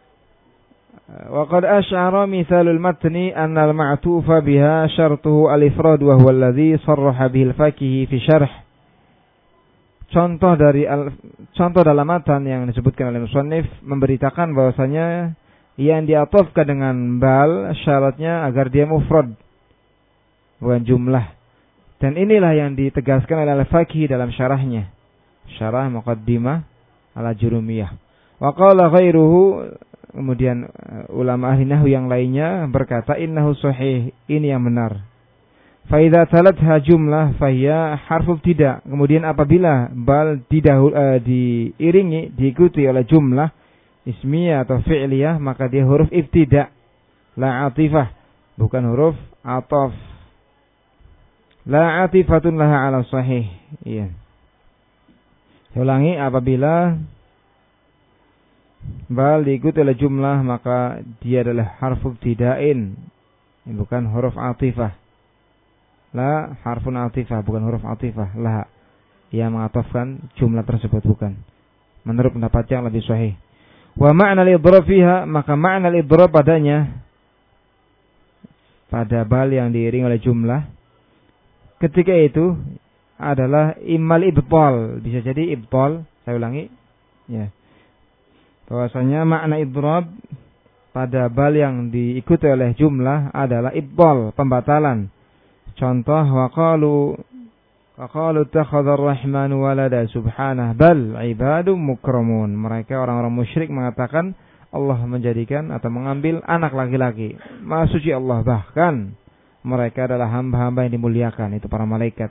Waqad asy'ara mithalul matni anna al-ma'tufa biha syartuhu al-ifrad wa huwa alladhi sarraha bihi al-faqihi fi syarh. Contoh dari al, contoh dalam matan yang disebutkan oleh musannif memberitakan bahwasanya yang diatofkan dengan bal syaratnya agar dia mufrad, bukan jumlah. Dan inilah yang ditegaskan oleh al-Faqih dalam syarahnya, syarah Muqaddimah ala Jurumiyah. Wa qala ghairuhu, kemudian ulama ahli nahwu yang lainnya berkata innahu sahih, ini yang benar. Fa idza talatha jumlah fa hiya harfu ibtida. Kemudian apabila bal didahul, uh, diiringi diikuti oleh jumlah ismiyah atau fi'liyah, maka dia huruf ibtida, la atifah, bukan huruf ataf. La atifatun laha ala sahih. Iya. Saya ulangi, apabila bal diikuti oleh jumlah maka dia adalah harfu ibtida'in, bukan huruf atifah. La harfun atifah, bukan huruf atifah. La, yang mengatofkan jumlah tersebut, bukan. Menurut pendapat yang lebih sahih. Wa ma'na al-idhrab fiha, maka ma'na al-idhrab padanya, pada bal yang diiring oleh jumlah, ketika itu adalah immal ibtal, bisa jadi ibtal. Saya ulangi, ya. Bahwasanya makna idhrab pada bal yang diikuti oleh jumlah adalah ibtal, pembatalan. Contoh, waqalu waqalu takhadha ar-rahmanu walada subhanah bal ibadum mukramun. Mereka orang-orang musyrik mengatakan Allah menjadikan atau mengambil anak laki-laki. Maha suci Allah, bahkan mereka adalah hamba-hamba yang dimuliakan, itu para malaikat.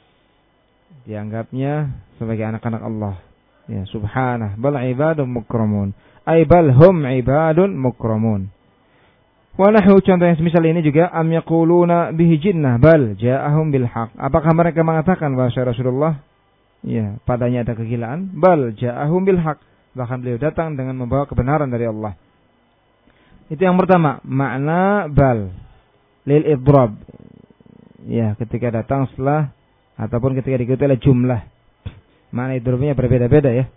Dianggapnya sebagai anak-anak Allah. Ya, subhanah bal ibadum mukramun. Ay bal hum ibadun mukramun. Wa nahu, contoh yang semisal ini juga, am yaquluna bihi jinnah bal ja'ahum bil haq. Apakah mereka mengatakan bahwa Rasulullah, ya, padanya ada kegilaan? Bal ja'ahum bil haq, bahkan beliau datang dengan membawa kebenaran dari Allah. Itu yang pertama, makna bal lil idhrab. Ya, ketika datang setelah ataupun ketika diikuti oleh jumlah. Makna idhrabnya berbeda-beda ya.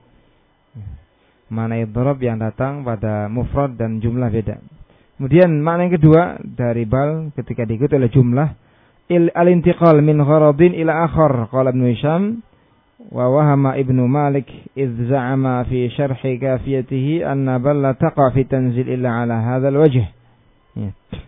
Makna idhrab yang datang pada mufrad dan jumlah beda. Kemudian makna yang kedua dari bal ketika diikuti oleh jumlah, al-intiqal min gharadin ila akhar. Qala Ibnu Hisham wa wahama Ibnu Malik idh za'ama fi syarhi kafiyatihi anna bal la taqa fi tanzil illa ala hadzal wajh. Ya.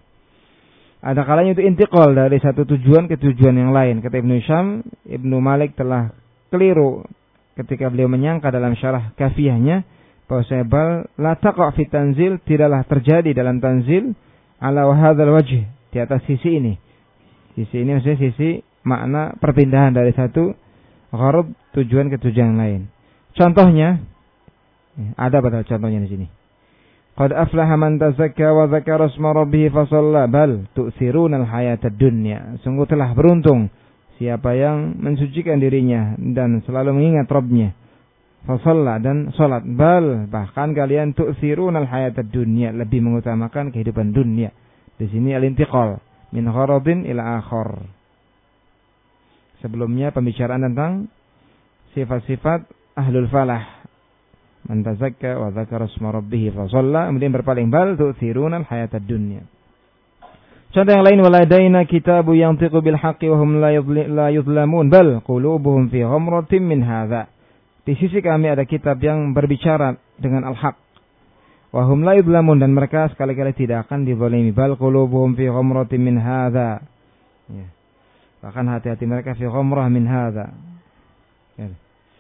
Ada kalanya itu intiqal dari satu tujuan ke tujuan yang lain. Kata Ibnu Hisham, Ibnu Malik telah keliru ketika beliau menyangka dalam syarah kafiyahnya bahwasanya bal la taqa fi tanzil, tidaklah terjadi dalam tanzil ala hadzal wajh, di atas sisi ini. Sisi ini maksudnya sisi makna perpindahan dari satu gharad tujuan ke tujuan yang lain. Contohnya ada pada contohnya di sini. Qad aflaha man tazakka wa dzakara isma rabbih fa shalla bal tu'thiruna al-hayata ad-dunya. Sungguh telah beruntung siapa yang mensucikan dirinya dan selalu mengingat Rabbnya. Fasalla, dan salat. Bal, bahkan kalian tu'thiruna al-hayatad dunya, lebih mengutamakan kehidupan dunia. Di sini al-intiqal min gharadin ila akhar. Sebelumnya pembicaraan tentang sifat-sifat ahlul falah. Man tazakka wa dzakara isma rabbih fa shalla, kemudian berpaling bal tu'thiruna al-hayatad dunya. Contoh yang lain, waladaina kitabu yantiqu bil haqqi wa hum la yuzlamun bal qulubuhum fi ghamratin min hadza. Di sisi kami ada kitab yang berbicara dengan al-haq. Wa hum la yuzlamun, dan mereka sekali-kali tidak akan dizalimi. Bal qulubuhum fi ghamratin min hadza. Ya. Bahkan hati-hati mereka fi ghamrah min hadza. Ya.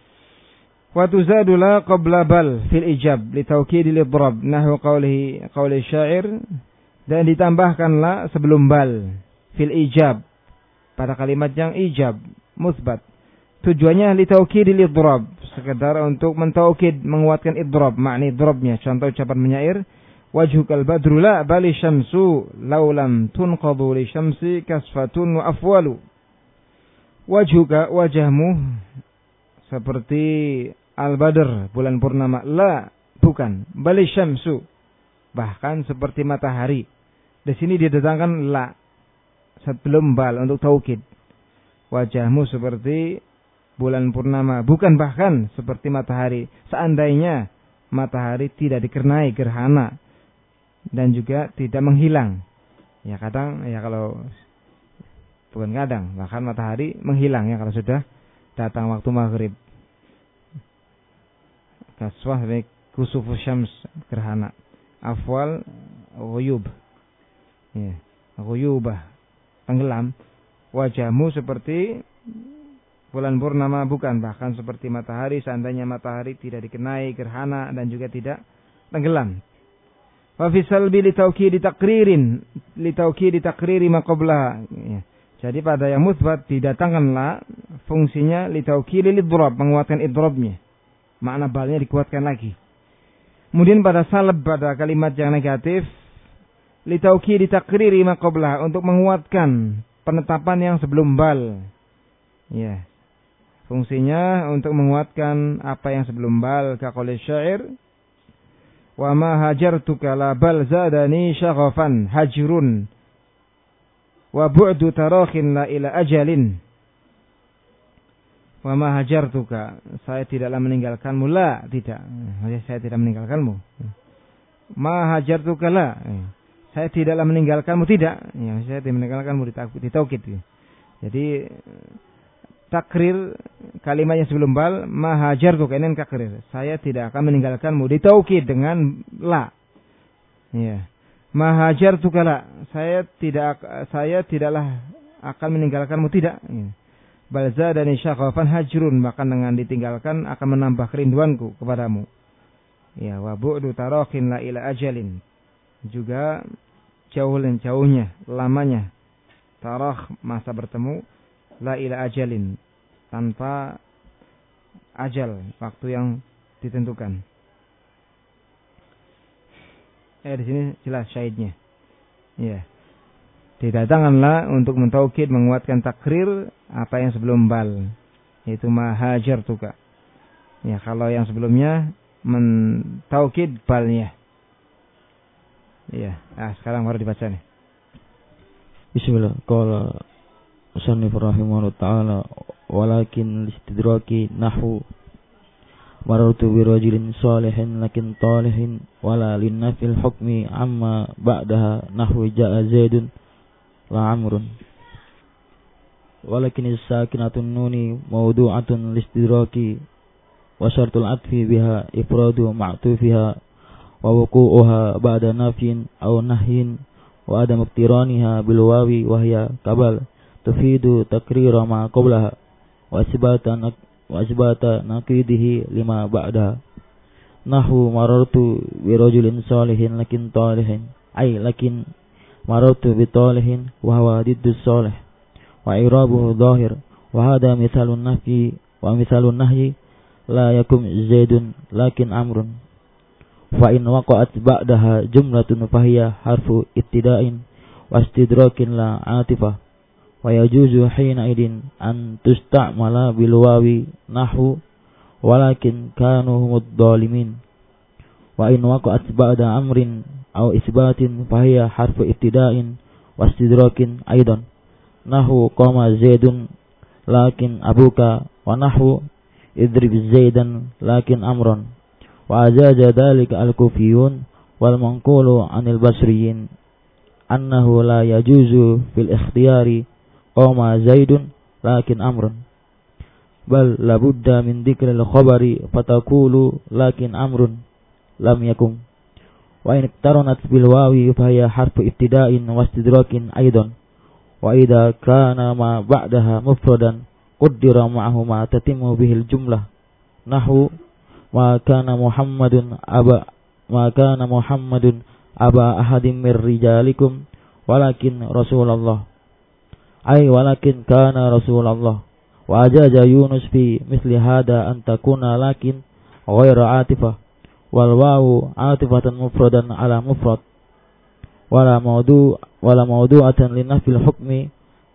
Wa tuzadu la qabla bal fil ijab li tawkid al-idrab nahwu qawlihi qawli syair, dan ditambahkanlah sebelum bal fil ijab pada kalimat yang ijab musbat. Tujuannya li taukidil idrab, sekedar untuk mentaukid, menguatkan idrab, makna idrabnya. Contoh ucapan penyair, wajhukal badru la bali syamsu law lam tunqadu li syamsi kasfatun wa afwalu. Wajhuka, wajahmu seperti al-badr, bulan purnama. La, bukan, bali syamsu, bahkan seperti matahari. Di sini didatangkan la sebelum bal untuk taukid. Wajahmu seperti bulan purnama, bukan bahkan seperti matahari. Seandainya matahari tidak dikenai gerhana dan juga tidak menghilang. Ya kadang, ya kalau bukan kadang, bahkan matahari menghilang ya kalau sudah datang waktu maghrib. Kaswah kusufus syams, gerhana. Afwal ghuyub. Ya, ghuyubah, tenggelam. Wajahmu seperti bulan purnama, bukan. Bahkan seperti matahari, seandainya matahari tidak dikenai gerhana dan juga tidak tenggelam. Wa fi salbi li taukid taqririn li taukid taqriri ma qablaha. Jadi pada yang mutsbat didatangkanlah fungsinya li taukid lidrab, menguatkan idrobnya. Makna balnya dikuatkan lagi. Kemudian pada salb, pada kalimat yang negatif, li taukid taqriri ma qablaha, untuk menguatkan penetapan yang sebelum bal. Ya. Fungsinya untuk menguatkan apa yang sebelum bal, ka qouli syair, wa ma hajartuka la bal zadani syaghafan hajrun wa bu'du tarakhin la ila ajalin. Wa ma hajartuka, saya tidaklah meninggalkanmu, la, tidak. Saya tidak meninggalkanmu. Ma hajartuka, la, saya tidaklah meninggalkanmu, tidak. Ya, saya tidak meninggalkanmu, ditaukid. Jadi takrir kalimatnya sebelum bal, ma hajartuka, ini takrir. Saya tidak akan meninggalkanmu, ditaukid dengan la. Ya. Ma hajartuka, la, saya tidak saya tidaklah akan meninggalkanmu, tidak. Ya. Balza dan syaghafan hajrun, bahkan dengan ditinggalkan akan menambah kerinduanku kepadamu. Ya, wa bu'du tarakhin la ila ajalin, juga jauh dan jauhnya, lamanya tarakh, masa bertemu, la ila ajalin, tanpa ajal, waktu yang ditentukan. Eh di sini jelas syahidnya. Ya. Didatangkanlah untuk mentaukid, menguatkan takrir apa yang sebelum bal, yaitu ma hajartuka. Ya, kalau yang sebelumnya mentaukid balnya. Ya, ah sekarang baru dibaca nih. Bismillah. Qala musannif rahimahullah ta'ala, walakin listidraki nahwu marartu bi rajulin salihin lakin talihin wala linnafil hukmi amma ba'daha nahwu ja'a zaidun la amrun. Walakin as-sakinatun nuni mawdu'atun listidraki wa syartul atfi biha ifradu ma'tufiha wa wuqu'uha ba'da nafyin aw nahyin wa adam iqtiraniha bil wawi wa hiya qabal tufidu takrira ma qablaha wa isbatan wa isbata naqidihi lima ba'daha. Nahwu marartu bi rajulin salihin lakin talihin, ay lakin marartu bi talihin wa huwa diddu salih wa i'rabuhu dhahir wa hadha mithalun nafyi wa mithalun nahyi la yakum zaidun lakin amrun fa in waqa'at ba'daha jumlatun fahiya harfu ibtida'in wa istidrakin la atifah wa yajuzu hina idin an tusta'mala bil wawi nahwu walakin kanu humud dhalimin wa in waqa'at ba'da amrin aw isbatin fahiya harfu ibtida'in wa istidrakin aidan nahwu qama zaidun lakin abuka wa nahwu idrib zaidan lakin amran wa ajaza dhalika al-kufiyun wal manqulu 'anil basriyin annahu la yajuzu fil ikhtiyari qama zaidun lakin amrun bal labudda min dhikril khabari fatakulu lakin amrun lam yakum wa in iktaranat bil wawi fa hiya harfu ibtida'in wa istidrakin aidan wa idza kana ma ba'daha mufradan qaddara ma'ahu ma tatimmu bihil jumlah nahwu ma kana muhammadun aba ma kana muhammadun aba ahadim mir rijalikum walakin rasulullah ay walakin kana rasulullah wa ajaza yunus fi misli hada an takuna lakin ghayra atifah wal wawu atifatan mufradan ala mufrad wala mawdu wala mawdu'atan li nafil hukmi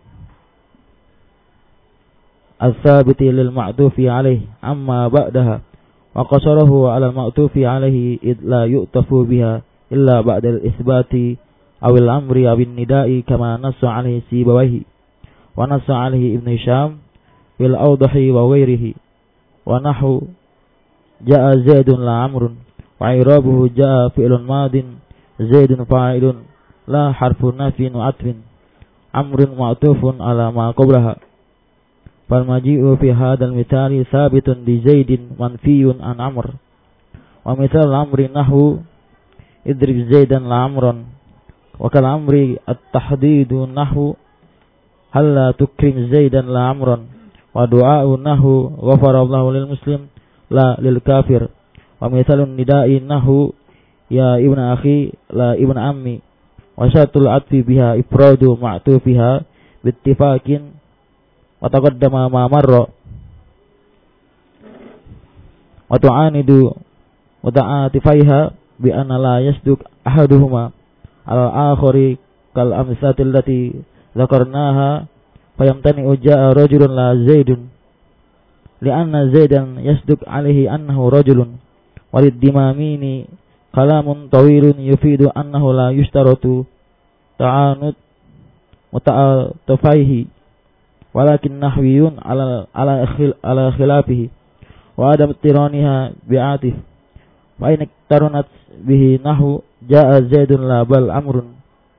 al-thabiti lil ma'tufi alayhi amma ba'daha wa qasarahu ala al-ma'tufi alayhi id la yu'tafu biha illa ba'da al-isbati aw al-amri aw an-nida'i kama nassa alayhi Sibawayhi wa nassa alayhi Ibn Hisham bil awdahi wa ghairihi wa nahwu ja'a zaidun la amrun wa i'rabuhu ja'a fi'lun madin zaidun fa'ilun la harfu nafyin wa atfin amrun ma'tufun ala ma qablaha fal maji'u fi hadzal mithali thabitun li zaidin manfiyun an amr wa mithal amri nahwu idrib zaidan la amran wa kal amri at-tahdidu nahwu hal la tukrim zaidan la amran wa du'a'u nahu ghafarallahu lil muslim la lil kafir. Wa mithalun nida'i nahu ya ibnu akhi la ibnu ammi. Wa syatul atfi biha ifradu ma'tufiha bittifaqin wa taqaddama ma marra. Wa tu'anidu wa ta'atifaiha bi anna la yasduq ahaduhuma ala akhari kal amsati allati dzakarnaha fayamtani ujaa rajulun la zaidun li'anna zaidan yasduq alaihi annahu rajulun walid dimamini kalamun tawilun yufidu annahu la yushtaratu ta'anud muta'atafaihi walakin nahwiyun ala ala khil ala khilafihi wa adam tiraniha bi'atif wa in tarunat bihi nahu jaa zaidun la bal amrun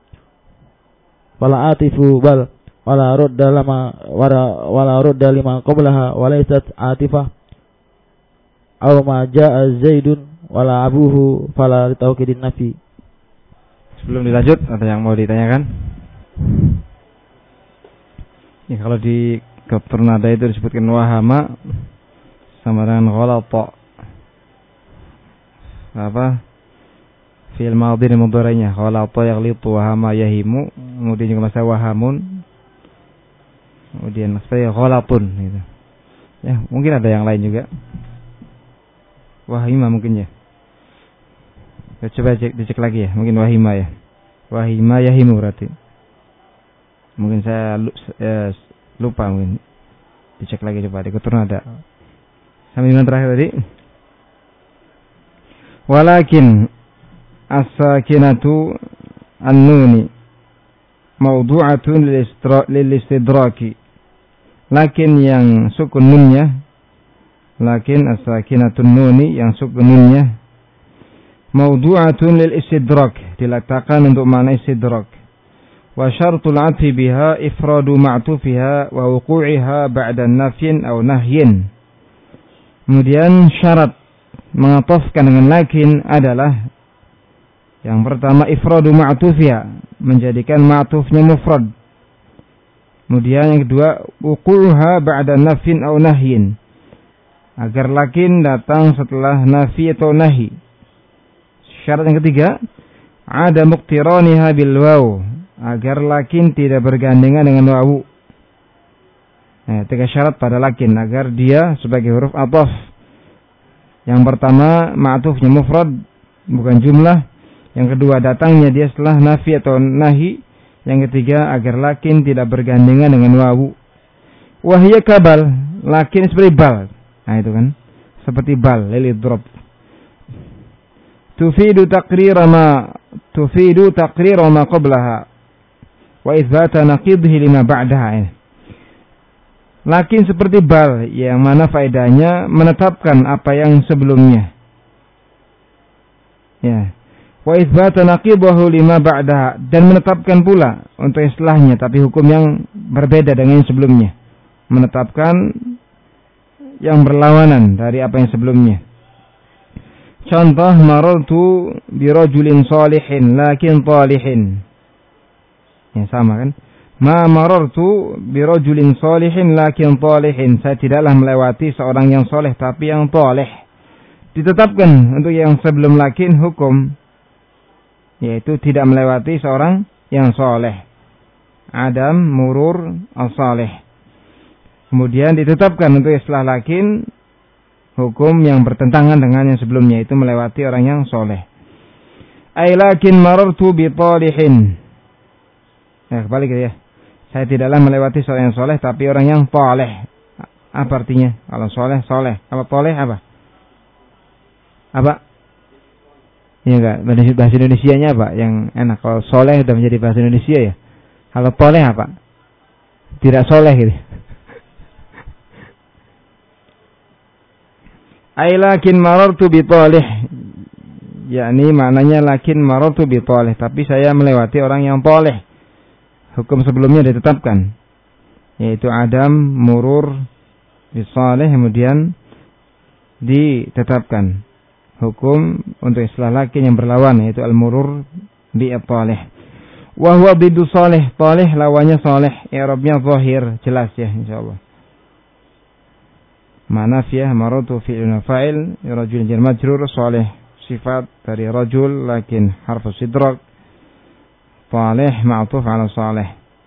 wala atifu bal wala rudda lama wala wala rudda lima qablaha walaysat atifah aw ma jaa zaidun wala abuhu fala litawkidin nafi. Sebelum dilanjut ada yang mau ditanyakan? Ya, kalau di Qaftur nada itu disebutkan wahama sama dengan ghalata. Apa? Fi'il madhi dan mudhari'nya ghalata yaghlitu wahama yahimu, kemudian juga masa wahamun. Kemudian seperti ghalatun gitu. Ya, mungkin ada yang lain juga. Wahima mungkin ya. Ya, coba cek, dicek lagi ya, mungkin wahima ya. Wahima yahimu berarti. Mungkin saya eh, lupa mungkin. Dicek lagi coba di Qaftur nada. Sampai yang terakhir tadi. Walakin as-sakinatu an-nuni mawdu'atun lil-istidraki. Lakin yang sukun nunnya, lakin as-sakinatun nuni yang sukun nunnya mawdu'atun lil-istidrak, diletakkan untuk makna istidrak. Wa syartul 'atfi biha ifradu ma'tufiha wa wuqu'iha ba'da nafyin aw nahyin. Kemudian syarat mengatofkan dengan lakin adalah yang pertama ifradu ma'tufiha, menjadikan ma'tufnya mufrad. Kemudian yang kedua wuqu'uha ba'da nafyin aw nahyin, agar lakin datang setelah nafi atau nahi. Syarat yang ketiga ada muqtiraniha bil waw, agar lakin tidak bergandengan dengan wawu. Nah, tiga syarat pada lakin agar dia sebagai huruf ataf. Yang pertama ma'tufnya mufrad bukan jumlah. Yang kedua datangnya dia setelah nafi atau nahi. Yang ketiga agar lakin tidak bergandengan dengan wawu. Wahya kabal, lakin seperti bal. Nah itu kan seperti bal, lil idrab. Tufidu taqrira ma tufidu taqrira ma qablaha wa itsbata naqidhi lima ba'daha. Lakin seperti bal, yang mana faedahnya menetapkan apa yang sebelumnya. Ya. Wa itsbata naqidahu lima ba'daha, dan menetapkan pula untuk istilahnya tapi hukum yang berbeda dengan yang sebelumnya. Menetapkan yang berlawanan dari apa yang sebelumnya. Contoh marartu bi rajulin salihin lakin talihin. Ya sama kan? Ma marartu bi rajulin salihin lakin talihin. Saya tidaklah melewati seorang yang soleh tapi yang talih. Ditetapkan untuk yang sebelum lakin hukum, yaitu tidak melewati seorang yang soleh. Adam murur as-salih. Kemudian ditetapkan untuk istilah lakin hukum yang bertentangan dengan yang sebelumnya, itu melewati orang yang soleh. Ay lakin marartu bi talihin. Ya, kembali gitu ya. Saya tidaklah melewati seorang yang soleh tapi orang yang talih. Apa artinya? Kalau soleh, soleh. Kalau talih apa? Apa? Ya enggak, bahasa Indonesianya apa yang enak? Kalau soleh sudah menjadi bahasa Indonesia ya. Kalau talih apa? Tidak soleh gitu. Ay lakin marartu bi talih. Yakni maknanya lakin marartu bi talih, tapi saya melewati orang yang talih. Hukum sebelumnya ditetapkan, yaitu Adam murur bi salih, kemudian ditetapkan hukum untuk istilah lakin yang berlawan, yaitu al-murur bi talih. Wa huwa biddu salih, talih lawannya salih. I'rabnya zahir, jelas ya insyaallah. manafiyah maratu fi'lun fa'il rajul jar majrur salih sifat dari rajul lakin harfu sidrak salih ma'tuf ala salih.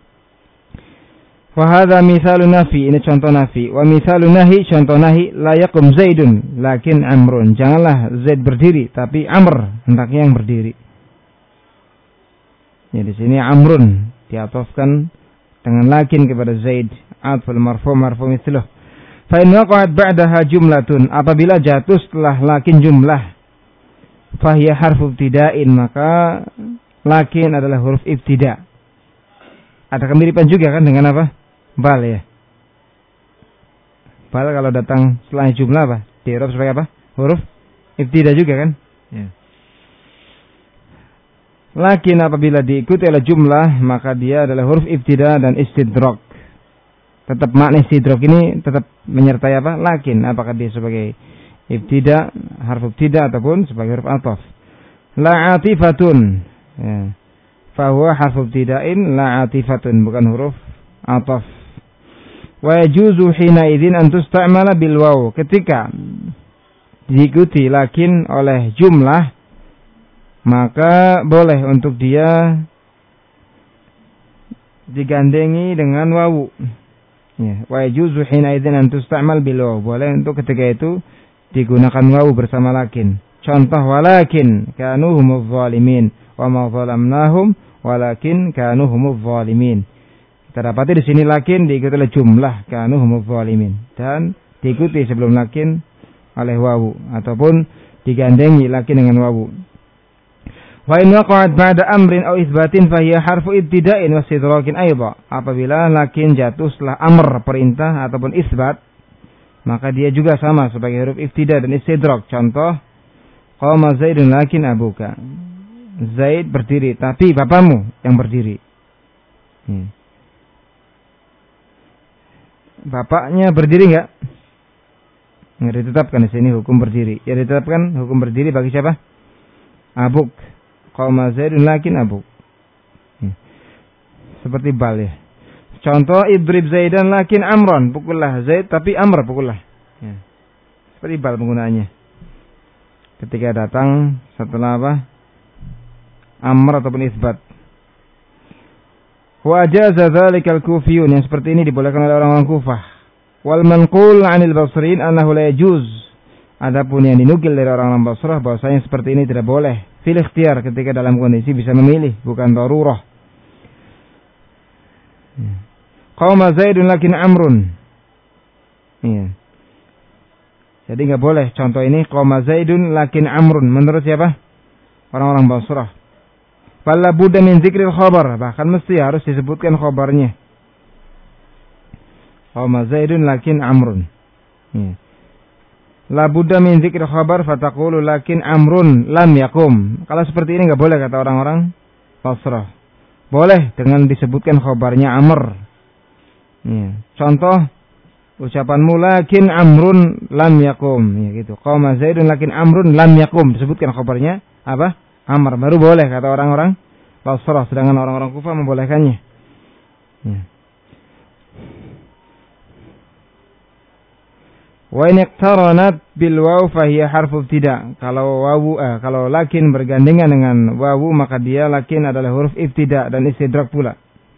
Wa hadha mithalu nafi, ini contoh nafi. Wa mithalu nahi, contoh nahi, la yaqum Zaidun lakin Amrun, janganlah Zaid berdiri tapi Amr hendaknya yang berdiri. Ya di sini Amrun diatofkan dengan lakin kepada Zaid, atful marfu marfu mithluh. Fa in waqa'at ba'daha jumlatun, apabila jatuh setelah lakin jumlah, fa hiya harfu ibtida'in, maka lakin adalah huruf ibtida'. Ada kemiripan juga kan dengan apa? Bal ya. Bal kalau datang setelah jumlah apa? Di i'rab sebagai apa? Huruf ibtida juga kan? Ya. Lakin apabila diikuti oleh jumlah, maka dia adalah huruf ibtida dan istidrak. Tetap makna istidrak ini tetap menyertai apa? Lakin, apakah dia sebagai ibtida, harf ibtida ataupun sebagai huruf ataf. La atifatun. Ya. Fa huwa harf ibtida'in la atifatun, bukan huruf ataf. Wa yajuzu hina idzin an tusta'mala bil waw, ketika diikuti lakin oleh jumlah maka boleh untuk dia digandengi dengan wawu. Ya, wa yajuzu hina idzin an tusta'mal bil waw, boleh untuk ketika itu digunakan wawu bersama lakin. Contoh walakin kanu humuz zalimin wa ma zalamnahum walakin kanu humuz zalimin. Kita dapati di sini lakin diikuti oleh jumlah kanu humuz zalimin dan diikuti sebelum lakin oleh wawu ataupun digandengi lakin dengan wawu. Wa in waqa'at ba'da amrin aw itsbatin fa hiya harfu ibtida'in wa istidrakin aidha. Apabila lakin jatuh setelah amr perintah ataupun isbat, maka dia juga sama sebagai huruf ibtida' dan istidrak. Contoh qama Zaidun lakin abuka. Zaid berdiri tapi bapamu yang berdiri. Hmm. Bapaknya berdiri enggak? Enggak ditetapkan di sini hukum berdiri. Ya ditetapkan hukum berdiri bagi siapa? Abuk. Qama Zaidun lakin abuk. Hmm. Seperti bal ya. Contoh idrib Zaidan lakin Amron, pukullah Zaid tapi Amr pukullah. Ya. Seperti bal penggunaannya. Ketika datang setelah apa? Amr ataupun isbat. Wa ajaza dzalikal kufiyun, yang seperti ini dibolehkan oleh orang-orang Kufah. Wal manqul 'anil Basriyin annahu la yajuz. Adapun yang dinukil dari orang-orang Basrah bahwasanya seperti ini tidak boleh. Fil ikhtiyar, ketika dalam kondisi bisa memilih, bukan darurah. Qama Zaidun lakin Amrun. Iya. Jadi enggak boleh contoh ini qama Zaidun lakin Amrun menurut siapa? Orang-orang Basrah. Fala budda min dzikril khabar, bahkan mesti harus disebutkan khabarnya. Qama Zaidun lakin Amrun. Ya. La budda min dzikril khabar fataqulu lakin Amrun lam yakum. Kalau seperti ini enggak boleh kata orang-orang Basrah. Boleh dengan disebutkan khabarnya Amr. Ya. Contoh ucapanmu lakin Amrun lam yakum, ya gitu. Qama Zaidun lakin Amrun lam yakum, disebutkan khabarnya apa? Amr, baru boleh kata orang-orang Basrah, sedangkan orang-orang Kufah membolehkannya. Ya. Wa in iqtaranat bil waw fa hiya harfu ibtida'. Kalau wawu eh, kalau lakin bergandengan dengan wawu maka dia lakin adalah huruf ibtida' dan istidrak pula.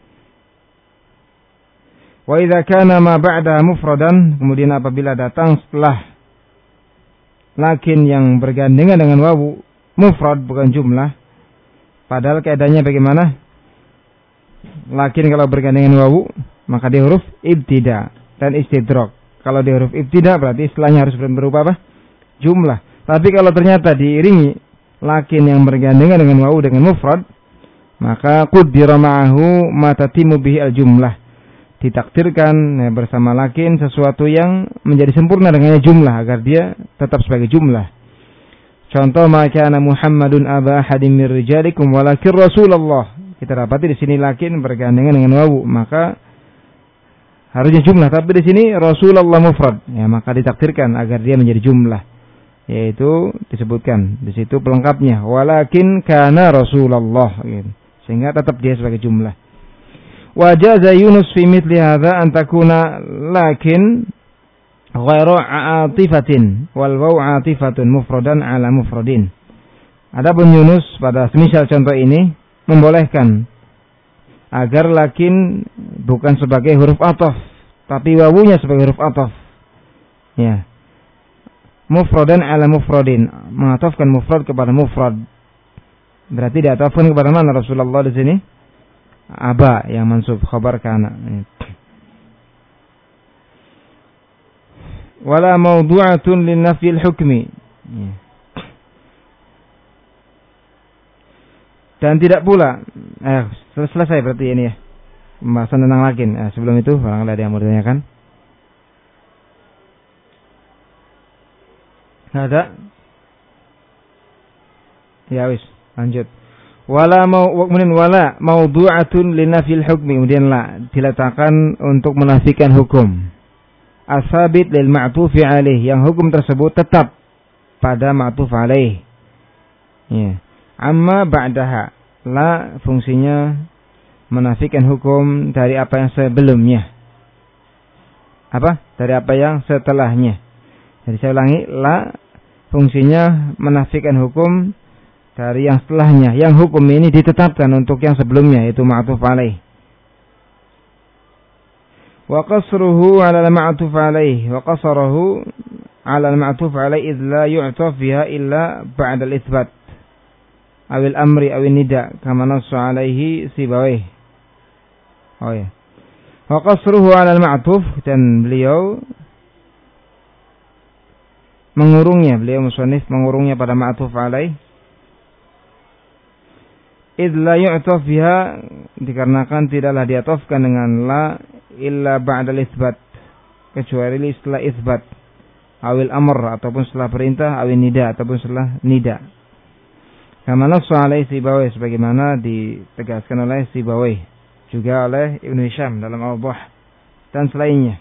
Wa idza kana ma ba'da mufradan, kemudian apabila datang setelah lakin yang bergandengan dengan wawu mufrad bukan jumlah, padahal keadaannya bagaimana? Lakin kalau bergandengan wawu maka dia huruf ibtida dan istidrak. Kalau dia huruf ibtida berarti istilahnya harus berupa apa? Jumlah. Tapi kalau ternyata diiringi lakin yang bergandengan dengan wawu dengan mufrad, maka qaddira ma'ahu ma tatimu bihi al-jumlah. Ditakdirkan ya, bersama lakin sesuatu yang menjadi sempurna dengannya jumlah agar dia tetap sebagai jumlah. Contoh maka ana Muhammadun aba ahadin min rijalikum walakin Rasulullah. Kita dapati di sini lakin bergandengan dengan wawu, maka harusnya jumlah, tapi di sini Rasulullah mufrad. Ya, maka ditakdirkan agar dia menjadi jumlah. Yaitu disebutkan di situ pelengkapnya walakin kana Rasulullah gitu. Sehingga tetap dia sebagai jumlah. Wa jaza Yunus fi mithli hadza an takuna lakin ghairu atifatin wal waw atifatun mufradan ala mufradin. Adapun Yunus pada semisal contoh ini membolehkan agar lakin bukan sebagai huruf ataf, tapi wawunya sebagai huruf ataf. Ya. Mufradan ala mufradin, mengatafkan mufrad kepada mufrad. Berarti diatafkan kepada mana Rasulullah di sini? Aba yang mansub khabar kana. Wala mawdu'atun lin nafyil hukmi. Dan tidak pula eh selesai berarti ini ya. Pembahasan tentang lakin. Eh, sebelum itu barangkali ada yang mau ditanyakan. Ada? Ya wis, lanjut. Wala mau kemudian wala mawdu'atun linafil hukmi, kemudian la diletakkan untuk menafikan hukum. Asabit lil ma'tufi alaih, yang hukum tersebut tetap pada ma'tuf alaih. Ya. Amma ba'daha, la fungsinya menafikan hukum dari apa yang sebelumnya. Apa? Dari apa yang setelahnya. Jadi saya ulangi, la fungsinya menafikan hukum dari yang setelahnya. Yang hukum ini ditetapkan untuk yang sebelumnya, yaitu ma'tuf alaih. Wa qasruhu 'ala al-ma'tuf alaih wa qasruhu 'ala al-ma'tuf alaih idh la yu'taf biha illa ba'da al-itsbat awil amri awil nida kama nassa alaihi Sibawayh. Oh ya. Wa qasruhu 'ala al-ma'tuf, dan beliau mengurungnya, beliau musannif mengurungnya pada ma'tuf alaih. Idh la yu'taf biha, dikarenakan tidaklah diatofkan dengan la illa ba'dal itsbat, kecuali setelah itsbat, awil amr ataupun setelah perintah, awil nida ataupun setelah nida. Kama nassa alaihi Sibawayh, sebagaimana ditegaskan oleh Sibawayh, juga oleh Ibnu Hisham dalam Al-Awdah dan selainnya.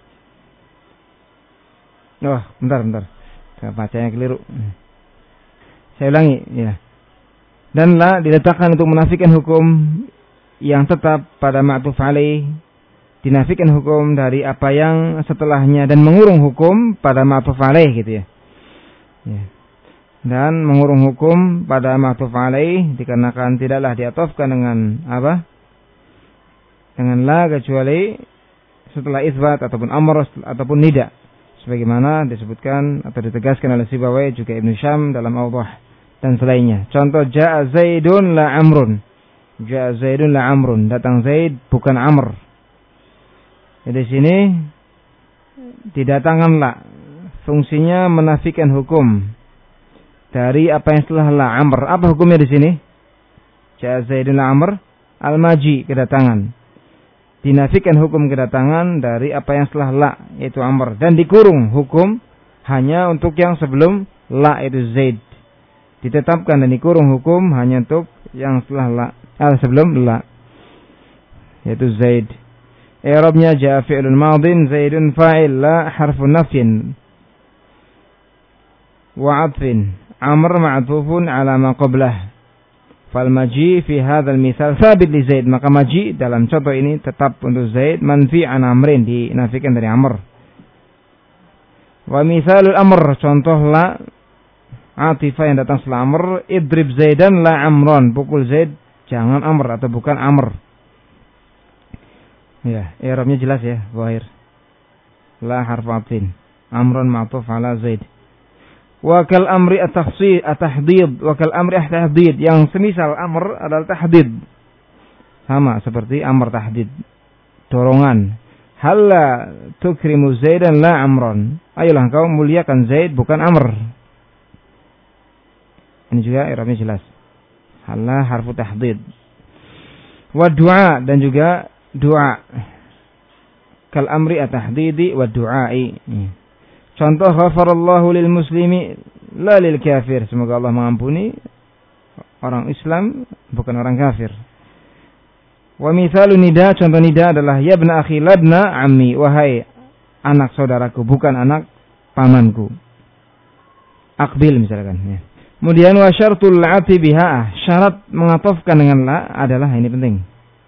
Oh, bentar bentar. Saya bacanya keliru. Saya ulangi, ya. Dan la diletakkan untuk menafikan hukum yang tetap pada ma'tuf alaih, dinafikan hukum dari apa yang setelahnya, dan mengurung hukum pada ma'tuf alaih gitu ya. Ya. Dan mengurung hukum pada ma'tuf alaih dikarenakan tidaklah diatofkan dengan apa? Dengan la kecuali setelah itsbat ataupun amr ataupun nida. Sebagaimana disebutkan atau ditegaskan oleh Sibawayh juga Ibnu Syam dalam Awdah dan selainnya. Contoh, ja'a Zaidun la Amrun. Ja'a Zaidun la Amrun. Datang Zaid bukan Amr. Jadi sini didatangkan la. Fungsinya menafikan hukum dari apa yang setelah la Amr. Apa hukumnya di sini? Ja'a Zaidun la Amr, al-maji, kedatangan. Dinafikan hukum kedatangan dari apa yang setelah la, yaitu Amr, dan dikurung hukum hanya untuk yang sebelum la, yaitu Zaid. Ditetapkan dan dikurung hukum hanya untuk yang setelah la, eh, sebelum la, yaitu Zaid. I'rabnya ja'a fi'lun madin, Zaidun fa'il, la harfun nafyin wa 'athfin, Amr ma'tufun 'ala ma qablah. Fal maji fi hadzal misal sabit li Zaid, maka maji dalam contoh ini tetap untuk Zaid, manfi an amrin, dinafikan dari Amr. Wa misalul amr, contoh la atifah yang datang setelah Amr, idrib Zaidan la Amron, pukul Zaid jangan Amr atau bukan Amr. Ya, i'rabnya jelas ya, zahir. La harfu atfin, Amron ma'tuf ala Zaid. Wakal amri at-takhsis at-tahdid, wakal amri at-tahdid, yang semisal amr adalah tahdid, sama seperti amr tahdid, dorongan. Halla tukrimu Zaidan la Amron, ayolah engkau muliakan Zaid bukan Amr. Ini juga i'rabnya jelas. Halla harfu tahdid. Wa du'a, dan juga doa. Kal amri at-tahdidi wa du'ai. Contoh, ghafarallahu lil muslimi la lil kafir, semoga Allah mengampuni orang Islam bukan orang kafir. Wa mithalu nida, contoh nida adalah ya ibna akhi labna ammi, wahai anak saudaraku bukan anak pamanku. Aqbil misalkan ya. Kemudian wa syartul ati biha, syarat mengatofkan dengan la adalah, ini penting,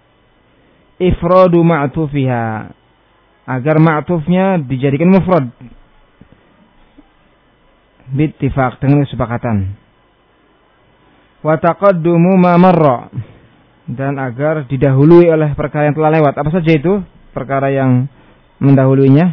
ifradu ma'tufiha, agar ma'tufnya dijadikan mufrad. bittifaq, dengan kesepakatan. Wa taqaddumu ma marra, dan agar didahului oleh perkara yang telah lewat. Apa saja itu perkara yang mendahulunya?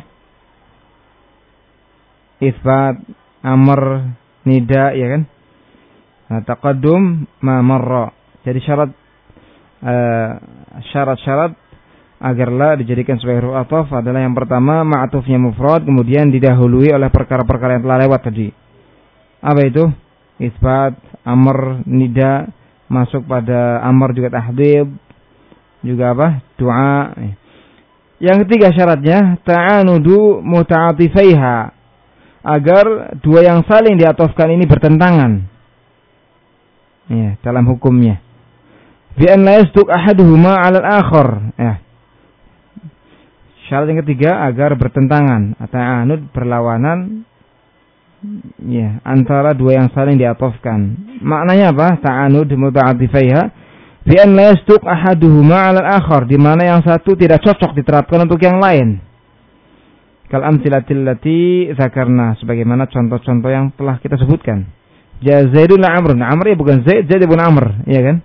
Itsbat, amr, nida, ya kan? Nah, taqaddum ma marra. Jadi syarat uh, syarat-syarat agar la dijadikan sebagai huruf ataf adalah yang pertama ma'tufnya mufrad, kemudian didahului oleh perkara-perkara yang telah lewat tadi. Apa itu? Itsbat, amr, nida, masuk pada amr juga tahdhib, juga apa? Doa. Yang ketiga syaratnya ta'anudu muta'atifaiha, agar dua yang saling diatofkan ini bertentangan. Ya, dalam hukumnya. Bi an la yasduq ahaduhuma 'ala al-akhar. Ya. Syarat yang ketiga agar bertentangan, ta'anud, berlawanan, ya, antara dua yang saling diatofkan. Maknanya apa? Ta'anud muta'atifaiha bi an la yasduq ahaduhuma 'ala al-akhar, di mana yang satu tidak cocok diterapkan untuk yang lain. Kal amtsilatil lati dzakarna, sebagaimana contoh-contoh yang telah kita sebutkan. Ja Zaidun la Amrun. Amr ya bukan Zaid, Zaid bukan Amr, ya kan?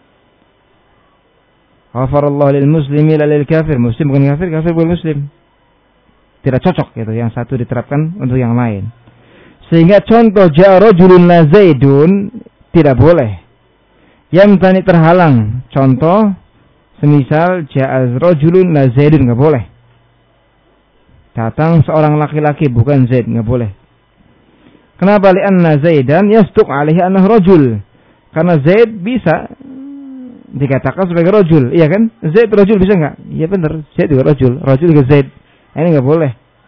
Ghafarallahu lil muslimi la lil kafir. Muslim bukan kafir, kafir bukan muslim. Tidak cocok gitu, yang satu diterapkan untuk yang lain. Sehingga contoh ja rajulun la Zaidun tidak boleh. Yamtani terhalang. Contoh semisal ja rajulun la Zaidun, enggak boleh. Datang seorang laki-laki bukan Zaid, enggak boleh. Kenapa? Li'anna Zaidan yasduq alaihi annahu rajul. Karena Zaid bisa dikatakan sebagai rajul, iya kan? Zaid rajul bisa enggak? Iya benar, Zaid juga rajul, rajul juga Zaid. Ini enggak boleh.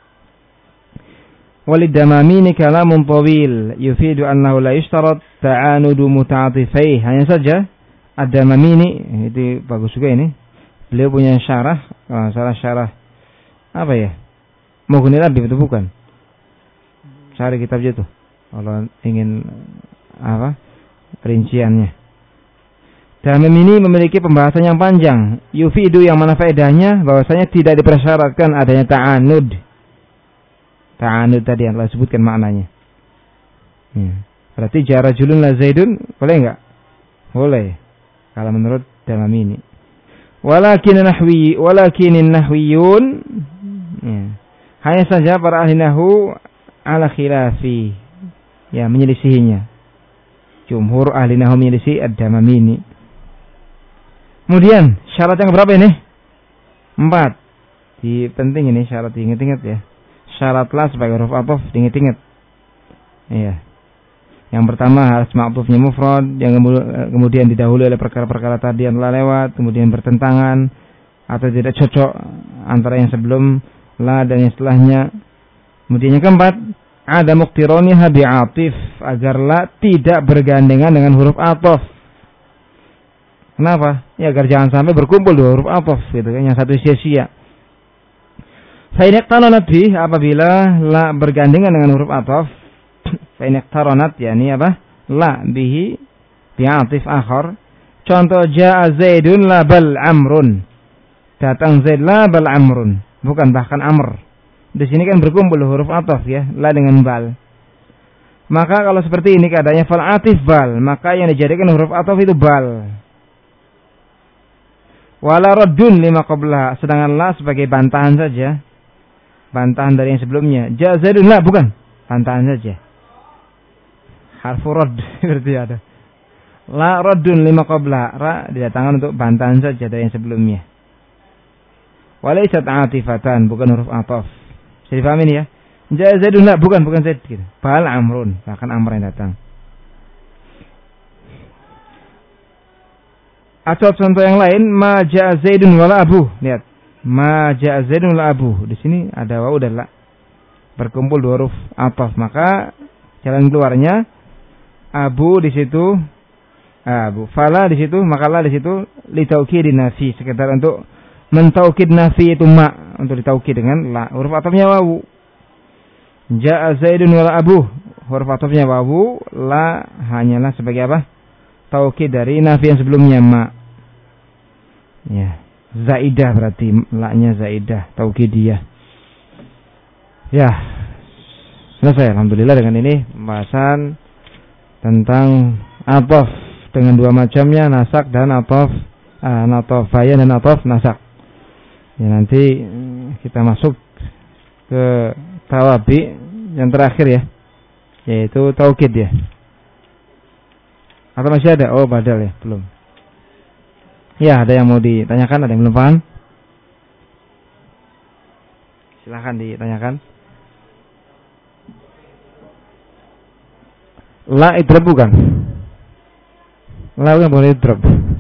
Walid damamini kalamun tawil yufidu annahu la yushtarat ta'anudu muta'atifai. Hanya saja ad-damamini, itu bagus juga ini. Beliau punya syarah, oh, salah syarah apa ya? Mughni Labib itu bukan? Cari kitabnya tuh kalau ingin apa rinciannya. Damam ini memiliki pembahasan yang panjang. Yufidu, yang mana faedahnya bahwasanya tidak dipersyaratkan adanya ta'anud. Ta'anud tadi yang telah disebutkan maknanya. Ya. Berarti ja rajulun la Zaidun boleh enggak? Boleh. Kalau menurut Damam ini. Walakin nahwi walakin nahwiyun, ya, hanya saja para ahli nahwu ala khilafi, ya, menyelisihinya. Jumhur ahli nahwu menyelisih ad-Damamini. Kemudian syarat yang berapa ini? Empat. Di penting ini syarat diingat-ingat ya. Syaratlah sebagai huruf ataf diingat-ingat. Iya. Yang pertama harus ma'tufnya mufrad, yang kemudian didahului oleh perkara-perkara tadi yang telah lewat, kemudian bertentangan atau tidak cocok antara yang sebelum la dan yang setelahnya. Kemudian yang keempat, ada muqtironiha bi'atif, agar la tidak bergandengan dengan huruf ataf. Kenapa? Ya agar jangan sampai berkumpul dua huruf ataf gitu kan, yang satu sia-sia. Fa'ineqtaronat bih, apabila la bergandengan dengan huruf ataf, fa'ineqtaronat yakni apa? La bihi bi'atif akhar. Contoh ja'a Zaidun la bal Amrun. Datang Zaid la bal Amrun, bukan bahkan Amr. Di sini kan berkumpul huruf ataf ya, la dengan bal. Maka kalau seperti ini keadaannya fal atif bal, maka yang dijadikan huruf ataf itu bal. Wala raddun lima qabla, sedangkan la sebagai bantahan saja. Bantahan dari yang sebelumnya. Ja Zaidun la, bukan, bantahan saja. Harfu radd berarti ada. La raddun lima qabla, ra didatangkan untuk bantahan saja dari yang sebelumnya. Walaysat atifatan, bukan huruf ataf. Bisa dipahami ya? Ja Zaidun la, bukan, bukan Zaid gitu. Bal Amrun, bahkan Amr yang datang. Atau contoh yang lain, ma ja'a Zaidun wala Abu. Lihat, ma ja'a Zaidun wala Abu. Di sini ada wawu dan la. Berkumpul dua huruf ataf, maka jalan keluarnya Abu di situ, Abu. Fala di situ, maka la di situ li taukidin nafi, sekedar untuk mentaukid nafi itu ma, untuk ditaukid dengan la. Huruf atafnya wawu. Ja'a Zaidun wala Abu. Huruf atafnya wawu, la hanyalah sebagai apa? Taukid dari nafi yang sebelumnya ma. Ya, zaidah berarti la-nya zaidah, taukidiyah. Ya. Selesai, alhamdulillah dengan ini pembahasan tentang atof dengan dua macamnya, nasak dan atof, uh, atof bayan dan atof nasak. Ya, nanti kita masuk ke tawabi yang terakhir ya, yaitu taukid ya. Atau masih ada? Oh, badal ya, belum. Ya, ada yang mau ditanyakan, ada yang belum paham? Silahkan ditanyakan. La idrab bukan? La bukan boleh idrab.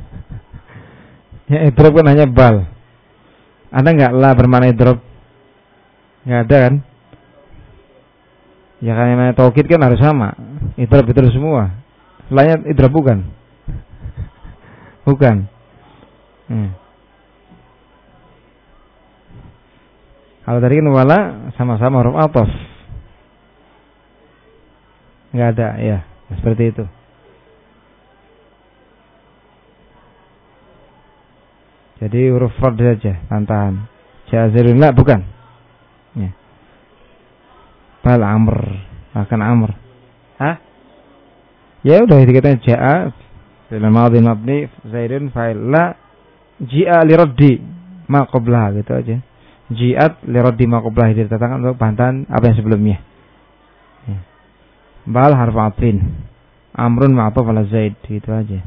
Ya, idrab kan hanya bal. Ada nggak la bermakna idrab? Nggak ada kan? Ya kan yang namanya taukid kan harus sama. Idrab itu semua. La-nya idrab bukan? Bukan. Hmm. Kalau tadi kan wala sama-sama huruf ataf. Enggak ada, ya. Seperti itu. Jadi huruf fard saja, tantahan. Jazirun la bukan. Ya. Bal amr, akan amr. Hah? Ya udah dikatakan ja'a fi'il madhi mabni zaidun fa'il la ji'a li raddi ma qablaha gitu aja. Ji'at li raddi ma qablaha ditetapkan untuk bantahan apa yang sebelumnya. Ya. Bal harf atfin. Amrun ma'tuf ala zaid gitu aja.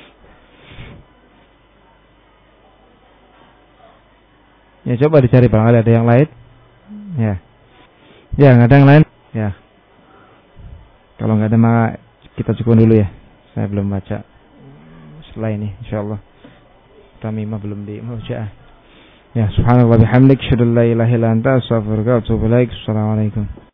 Ya coba dicari barangkali ada yang lain. Ya. Ya nggak ada yang lain. Ya. Kalau nggak ada maka kita cukup dulu ya. Saya belum baca setelah ini insyaallah. Tamimah belum di mujaah. Ya subhanallah bihamdik, syadallah ilaha illa anta, astaghfiruka wa atubu ilaik. Assalamualaikum.